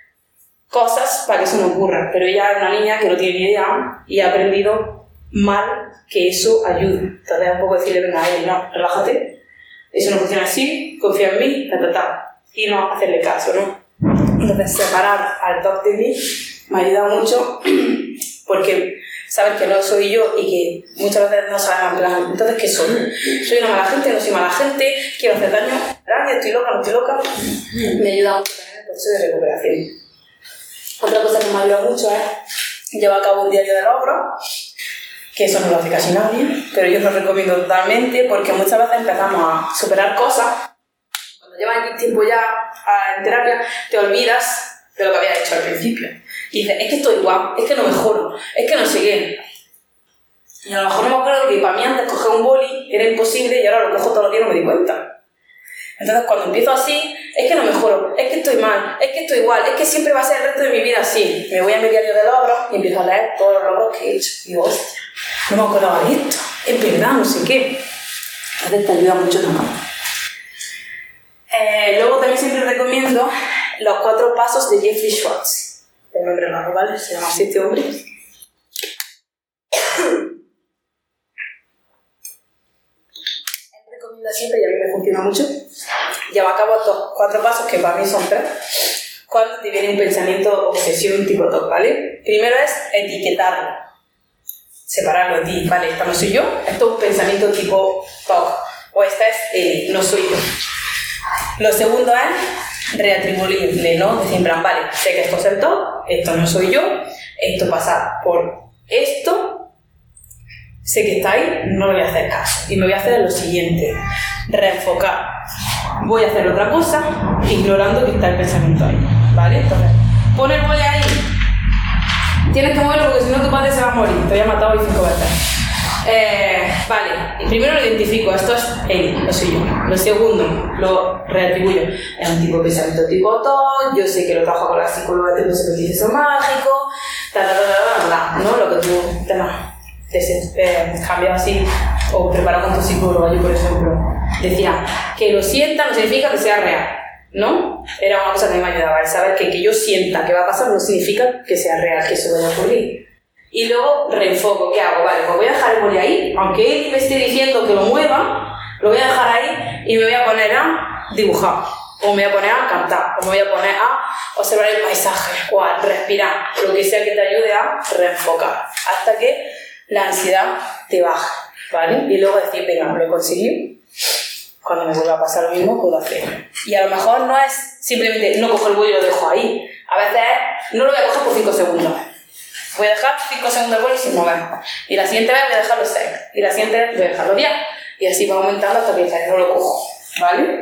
cosas para que eso no ocurra, pero ella es una niña que no tiene ni idea y ha aprendido mal que eso ayuda. Entonces un poco decirle, venga Eli, no, relájate, eso no funciona así, confía en mí, y no hacerle caso, ¿no? Entonces separar al TOC de mí me ayuda mucho, porque saber que no soy yo y que muchas veces no sabemos en plan, entonces ¿qué soy? ¿Soy una mala gente? ¿No soy mala gente? ¿Quiero hacer daño? ¿Estoy loca? ¿No estoy loca? Me ayuda mucho en el proceso de recuperación. Otra cosa que me ayuda mucho es llevar a cabo un diario de logros, que eso no lo hace casi nadie, pero yo lo recomiendo totalmente, porque muchas veces empezamos a superar cosas. Cuando llevas tiempo ya en terapia, te olvidas de lo que habías hecho al principio. Y dices, es que estoy igual, es que no mejoro, es que no sé qué. Y a lo mejor no me acuerdo que para mí antes coger un boli era imposible y ahora lo cojo todos los días y no me di cuenta. Entonces cuando empiezo así, es que no mejoro, es que estoy mal, es que estoy igual, es que siempre va a ser el resto de mi vida así. Me voy a mi diario de logros y empiezo a leer todos los logros que he hecho. Y digo, hostia, no me acordaba de esto, es verdad, no sé qué. Entonces te ayuda mucho también. Luego también siempre recomiendo los 4 pasos de Jeffrey Schwartz. El nombre raro, ¿vale? Se llama así este hombre. Siempre, y a mí me funciona mucho, lleva a cabo estos 4 pasos que para mí son 3, cuando te viene un pensamiento obsesión tipo TOC, ¿vale? Primero es etiquetarlo, separarlo de ti, ¿vale? Esta no soy yo, esto es un pensamiento tipo TOC, o esta es él, no soy yo. Lo segundo es reatribuirle, ¿no? Decir, en plan, vale, sé que esto es el TOC, esto no soy yo, esto pasa por esto, sé que está ahí, no le voy a hacer caso. Y me voy a hacer lo siguiente, reenfocar. Voy a hacer otra cosa, ignorando que está el pensamiento ahí, ¿vale? Entonces, pon el boli ahí. Tienes que moverlo porque si no tu padre se va a morir. Te voy a matar hoy 5 veces. Vale, y primero lo identifico, esto es él, no soy yo. Lo segundo, lo reatribuyo. Es un tipo de pensamiento tipo TOC, yo sé que lo trabajo con la psicóloga de los ejercicios mágicos, ¿no? Lo que tú te cambias así, o preparas con tu psicóloga. Yo, por ejemplo, decía que lo sienta no significa que sea real, ¿no? Era una cosa que me ayudaba, el saber que yo sienta que va a pasar no significa que sea real, que eso vaya a ocurrir. Y luego reenfoco, ¿qué hago? Vale, pues voy a dejar el boli ahí, aunque él me esté diciendo que lo mueva, lo voy a dejar ahí y me voy a poner a dibujar, o me voy a poner a cantar, o me voy a poner a observar el paisaje, o a respirar, lo que sea que te ayude a reenfocar, hasta que la ansiedad te baja, ¿vale? Y luego decir, venga, lo he conseguido, cuando me vuelva a pasar lo mismo puedo hacerlo. Y a lo mejor no es simplemente no cojo el boli y lo dejo ahí, a veces no lo voy a coger por 5 segundos. Voy a dejar 5 segundos el boli sin mover. Y la siguiente vez voy a dejarlo 6. Y la siguiente vez voy a dejarlo 10. Y así va aumentando hasta que no lo cojo. ¿Vale?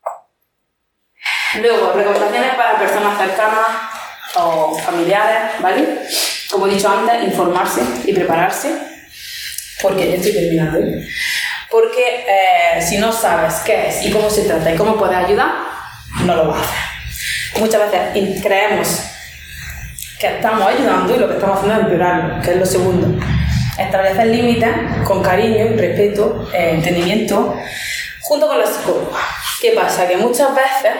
Luego, recomendaciones para personas cercanas o familiares. ¿Vale? Como he dicho antes, informarse y prepararse. Porque ya estoy terminando. Porque si no sabes qué es y cómo se trata y cómo puedes ayudar, no lo vas a hacer. Muchas veces creemos que estamos ayudando y lo que estamos haciendo es empeorarlo, que es lo segundo. Establecer límites con cariño, respeto, entendimiento, junto con la psicóloga. ¿Qué pasa? Que muchas veces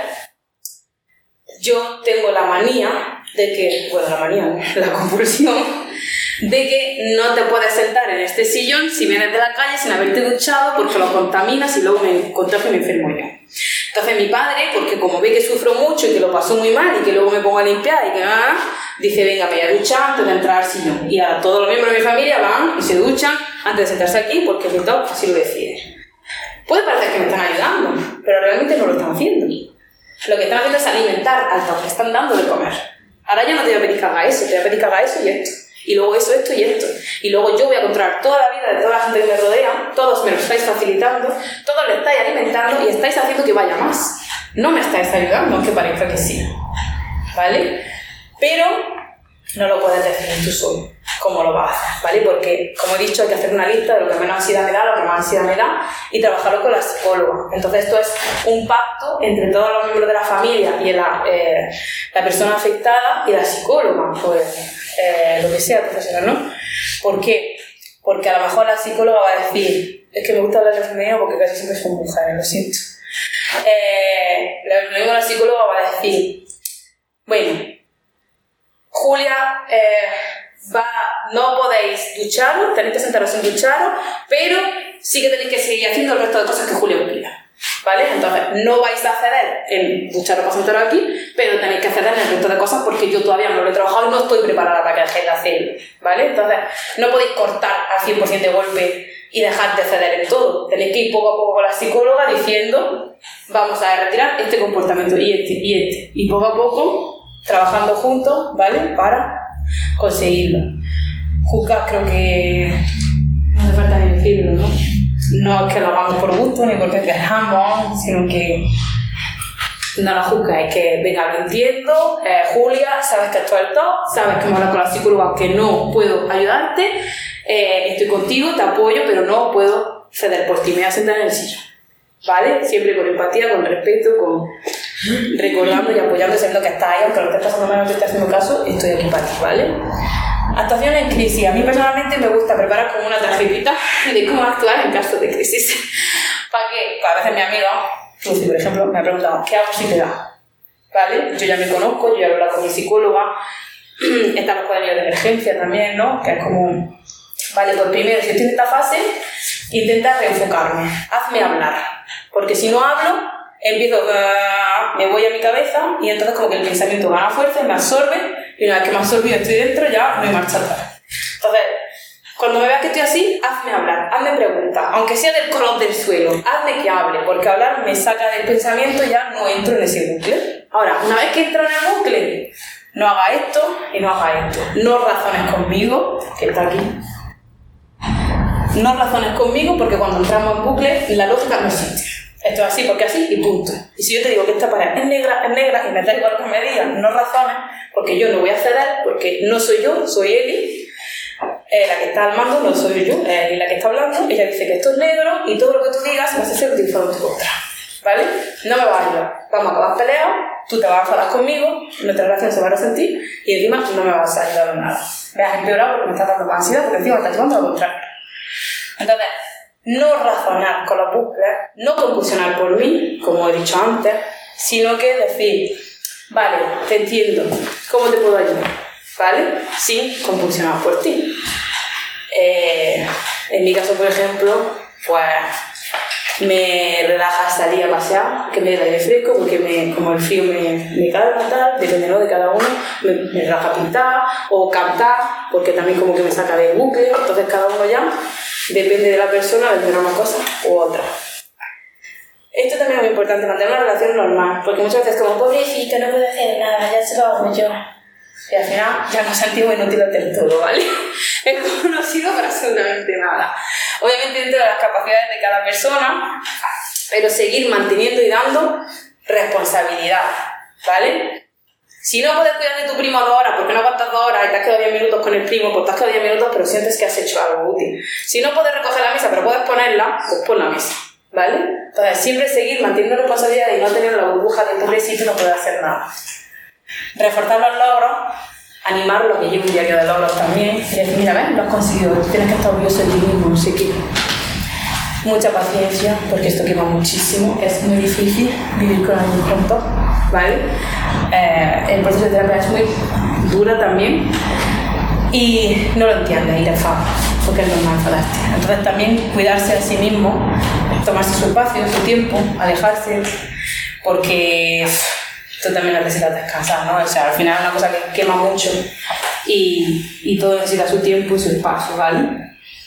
yo tengo la manía de que, la compulsión de que no te puedes sentar en este sillón si vienes de la calle sin haberte duchado porque lo contaminas y luego me contagio y me enfermo yo. Entonces mi padre, porque como ve que sufro mucho y que lo paso muy mal y que luego me pongo a limpiar y que dice, venga, me voy a duchar antes de entrar al sillón. Y a todos los miembros de mi familia van y se duchan antes de sentarse aquí porque el doctor así lo decide. Puede parecer que me están ayudando, pero realmente no lo están haciendo. Lo que están haciendo es alimentar al TOC, le están dando de comer. Ahora yo no te voy a pedir que haga eso, te voy a pedir que haga eso y esto. Y luego eso, esto y esto. Y luego yo voy a controlar toda la vida de toda la gente que me rodea, todos me lo estáis facilitando, todos le estáis alimentando y estáis haciendo que vaya más. No me estáis ayudando, aunque parezca que sí. ¿Vale? Pero no lo puedes decidir tú solo cómo lo vas a hacer, ¿vale? Porque, como he dicho, hay que hacer una lista de lo que menos ansiedad me da, lo que más ansiedad me da y trabajarlo con la psicóloga. Entonces esto es un pacto entre todos los miembros de la familia y la persona afectada y la psicóloga, pues lo que sea profesional, ¿no? ¿Por qué? Porque a lo mejor la psicóloga va a decir, es que me gusta hablar de femenino porque casi siempre son mujeres, lo siento. La psicóloga va a decir, bueno, Julia, no podéis ducharos, tenéis que sentaros sin ducharos, pero sí que tenéis que seguir haciendo el resto de cosas que Julia os pida, ¿vale? Entonces, no vais a ceder en ducharos para sentaros aquí, pero tenéis que ceder en el resto de cosas porque yo todavía no lo he trabajado y no estoy preparada para que dejéis de hacerlo, ¿vale? Entonces, no podéis cortar al 100% de golpe y dejar de ceder en todo. Tenéis que ir poco a poco con la psicóloga diciendo, vamos a retirar este comportamiento y este, y poco a poco trabajando juntos, ¿vale? Para conseguirlo. Juzgar creo que no hace falta ni decirlo, ¿no? No es que lo hagamos por gusto ni porque queramos, sino que no lo juzgas, es que venga, lo entiendo, Julia, sabes que esto es el TOC, sabes que me hablas con la psicóloga que no puedo ayudarte, estoy contigo, te apoyo, pero no puedo ceder por ti, me voy a sentar en el sillón, ¿vale? Siempre con empatía, con respeto, con recordando y apoyando, sabiendo que estás ahí, aunque lo estés pasando mal, no te esté haciendo caso, estoy aquí para ti, ¿vale? Actuación en crisis. A mí personalmente me gusta preparar como una tarjetita de cómo actuar en caso de crisis. ¿Para qué? Pues a veces mi amiga, Lucy, por ejemplo, me ha preguntado, ¿qué hago si te da? ¿Vale? Yo ya me conozco, yo ya he hablado con mi psicóloga, están los cuadernillos de emergencia también, ¿no? Que es como, vale, pues primero, si estoy en esta fase, intenta reenfocarme, hazme hablar, porque si no hablo, me voy a mi cabeza y entonces como que el pensamiento gana fuerza y me absorbe, y una vez que me absorbe y estoy dentro ya no hay marcha atrás. Entonces, cuando me veas que estoy así, hazme hablar, hazme preguntas, aunque sea del color del suelo, hazme que hable, porque hablar me saca del pensamiento y ya no entro en ese bucle. Ahora, una vez que entro en el bucle, no haga esto y no haga esto. No razones conmigo, que está aquí. No razones conmigo porque cuando entramos en bucle, la lógica no existe. Esto es así porque así y punto. Y si yo te digo que esta pared es negra y me da igual que me digas, no razones, porque yo no voy a ceder, porque no soy yo, soy Eli. La que está al mando no soy yo, y la que está hablando, ella dice que esto es negro y todo lo que tú digas vas a ser utilizado en tu contra. ¿Vale? No me vas a ayudar. Vamos a acabar peleados, tú te vas a enfadar conmigo, nuestra relación se va a resentir y encima no me vas a ayudar en nada. Me has empeorado porque me estás dando ansiedad, porque encima me estás llevando a lo contrario. Entonces, no razonar con los bucles, no compulsionar por mí, como he dicho antes, sino que decir, vale, te entiendo, ¿cómo te puedo ayudar? ¿Vale? Sin compulsionar por ti. En mi caso, por ejemplo, pues me relaja salir a pasear, que me dé el aire fresco, porque como el frío me calma, tal, depende, ¿no?, de cada uno, me relaja pintar o cantar, porque también como que me saca del bucle, entonces cada uno ya, depende de la persona, de una cosa u otra. Esto también es muy importante, mantener una relación normal, porque muchas veces como, pobrecito, no puedo hacer nada, ya se lo hago yo. Y al final ya nos sentimos inútiles hacer todo, ¿vale? Es como no sirve para absolutamente nada. Obviamente dentro de las capacidades de cada persona, pero seguir manteniendo y dando responsabilidad, ¿vale? Si no puedes cuidar de tu primo 2 horas porque no aguantas 2 horas y te has quedado 10 minutos con el primo, pues te has quedado 10 minutos pero sientes que has hecho algo útil. Si no puedes recoger la mesa pero puedes ponerla, pues pon la mesa, ¿vale? Entonces siempre seguir manteniendo responsabilidad y no tener la burbuja de pobrecito no puedes hacer nada. Reforzar los logros, animarlos, que lleve un diario de logros también, y decir, mira, ven, lo has conseguido, tienes que estar orgulloso de ti mismo, no sé qué. Mucha paciencia, porque esto quema muchísimo, es muy difícil vivir con alguien juntos, ¿vale? El proceso de terapia es muy duro también, y no lo entiendes y te enfadas, porque es normal enfadarte. Entonces también cuidarse a sí mismo, tomarse su espacio, su tiempo, alejarse, porque tú también necesitas descansar, ¿no? O sea, al final es una cosa que quema mucho y todo necesita su tiempo y su espacio, ¿vale?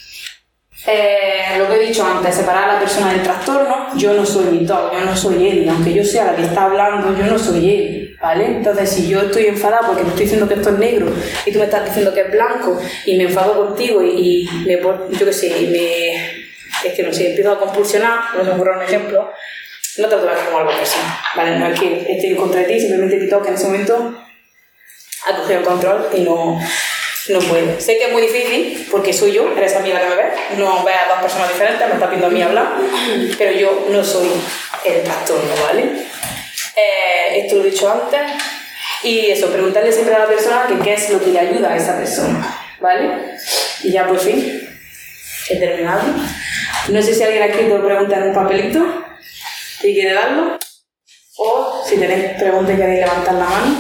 Lo que he dicho antes, separar a la persona del trastorno. Yo no soy mi todo, yo no soy Eli, aunque yo sea la que está hablando, yo no soy Eli, ¿vale? Entonces, si yo estoy enfadada porque te estoy diciendo que esto es negro y tú me estás diciendo que es blanco y me enfado contigo y yo qué sé, es que no sé, empiezo a compulsionar, no se me ocurre un ejemplo, no te lo tomes como algo personal, ¿vale? No es que esté en contra de ti, simplemente te toca en ese momento ha cogido el control y no puede. Sé que es muy difícil porque soy yo, eres a mí la que me ves, no ves a dos personas diferentes, me estás viendo a mí hablar, pero yo no soy el trastorno, ¿vale? Esto lo he dicho antes y eso, preguntarle siempre a la persona que qué es lo que le ayuda a esa persona, ¿vale? Y ya por fin he terminado. No sé si alguien ha escrito preguntas en un papelito y quiere darlo, o si tenéis preguntas y queréis levantar la mano.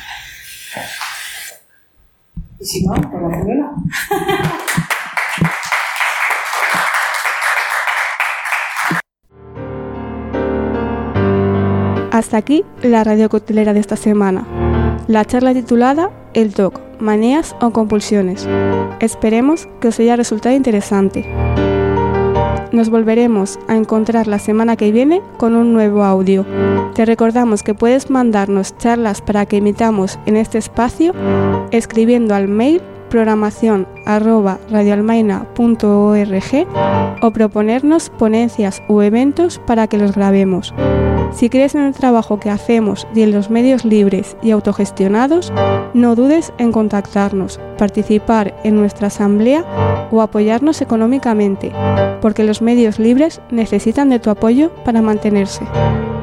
Y si no, pues no termino. Hasta aquí la radio coctelera de esta semana. La charla titulada El TOC, manías o compulsiones. Esperemos que os haya resultado interesante. Nos volveremos a encontrar la semana que viene con un nuevo audio. Te recordamos que puedes mandarnos charlas para que emitamos en este espacio escribiendo al mail programación@radioalmaina.org o proponernos ponencias u eventos para que los grabemos. Si crees en el trabajo que hacemos y en los medios libres y autogestionados, no dudes en contactarnos, participar en nuestra asamblea o apoyarnos económicamente, porque los medios libres necesitan de tu apoyo para mantenerse.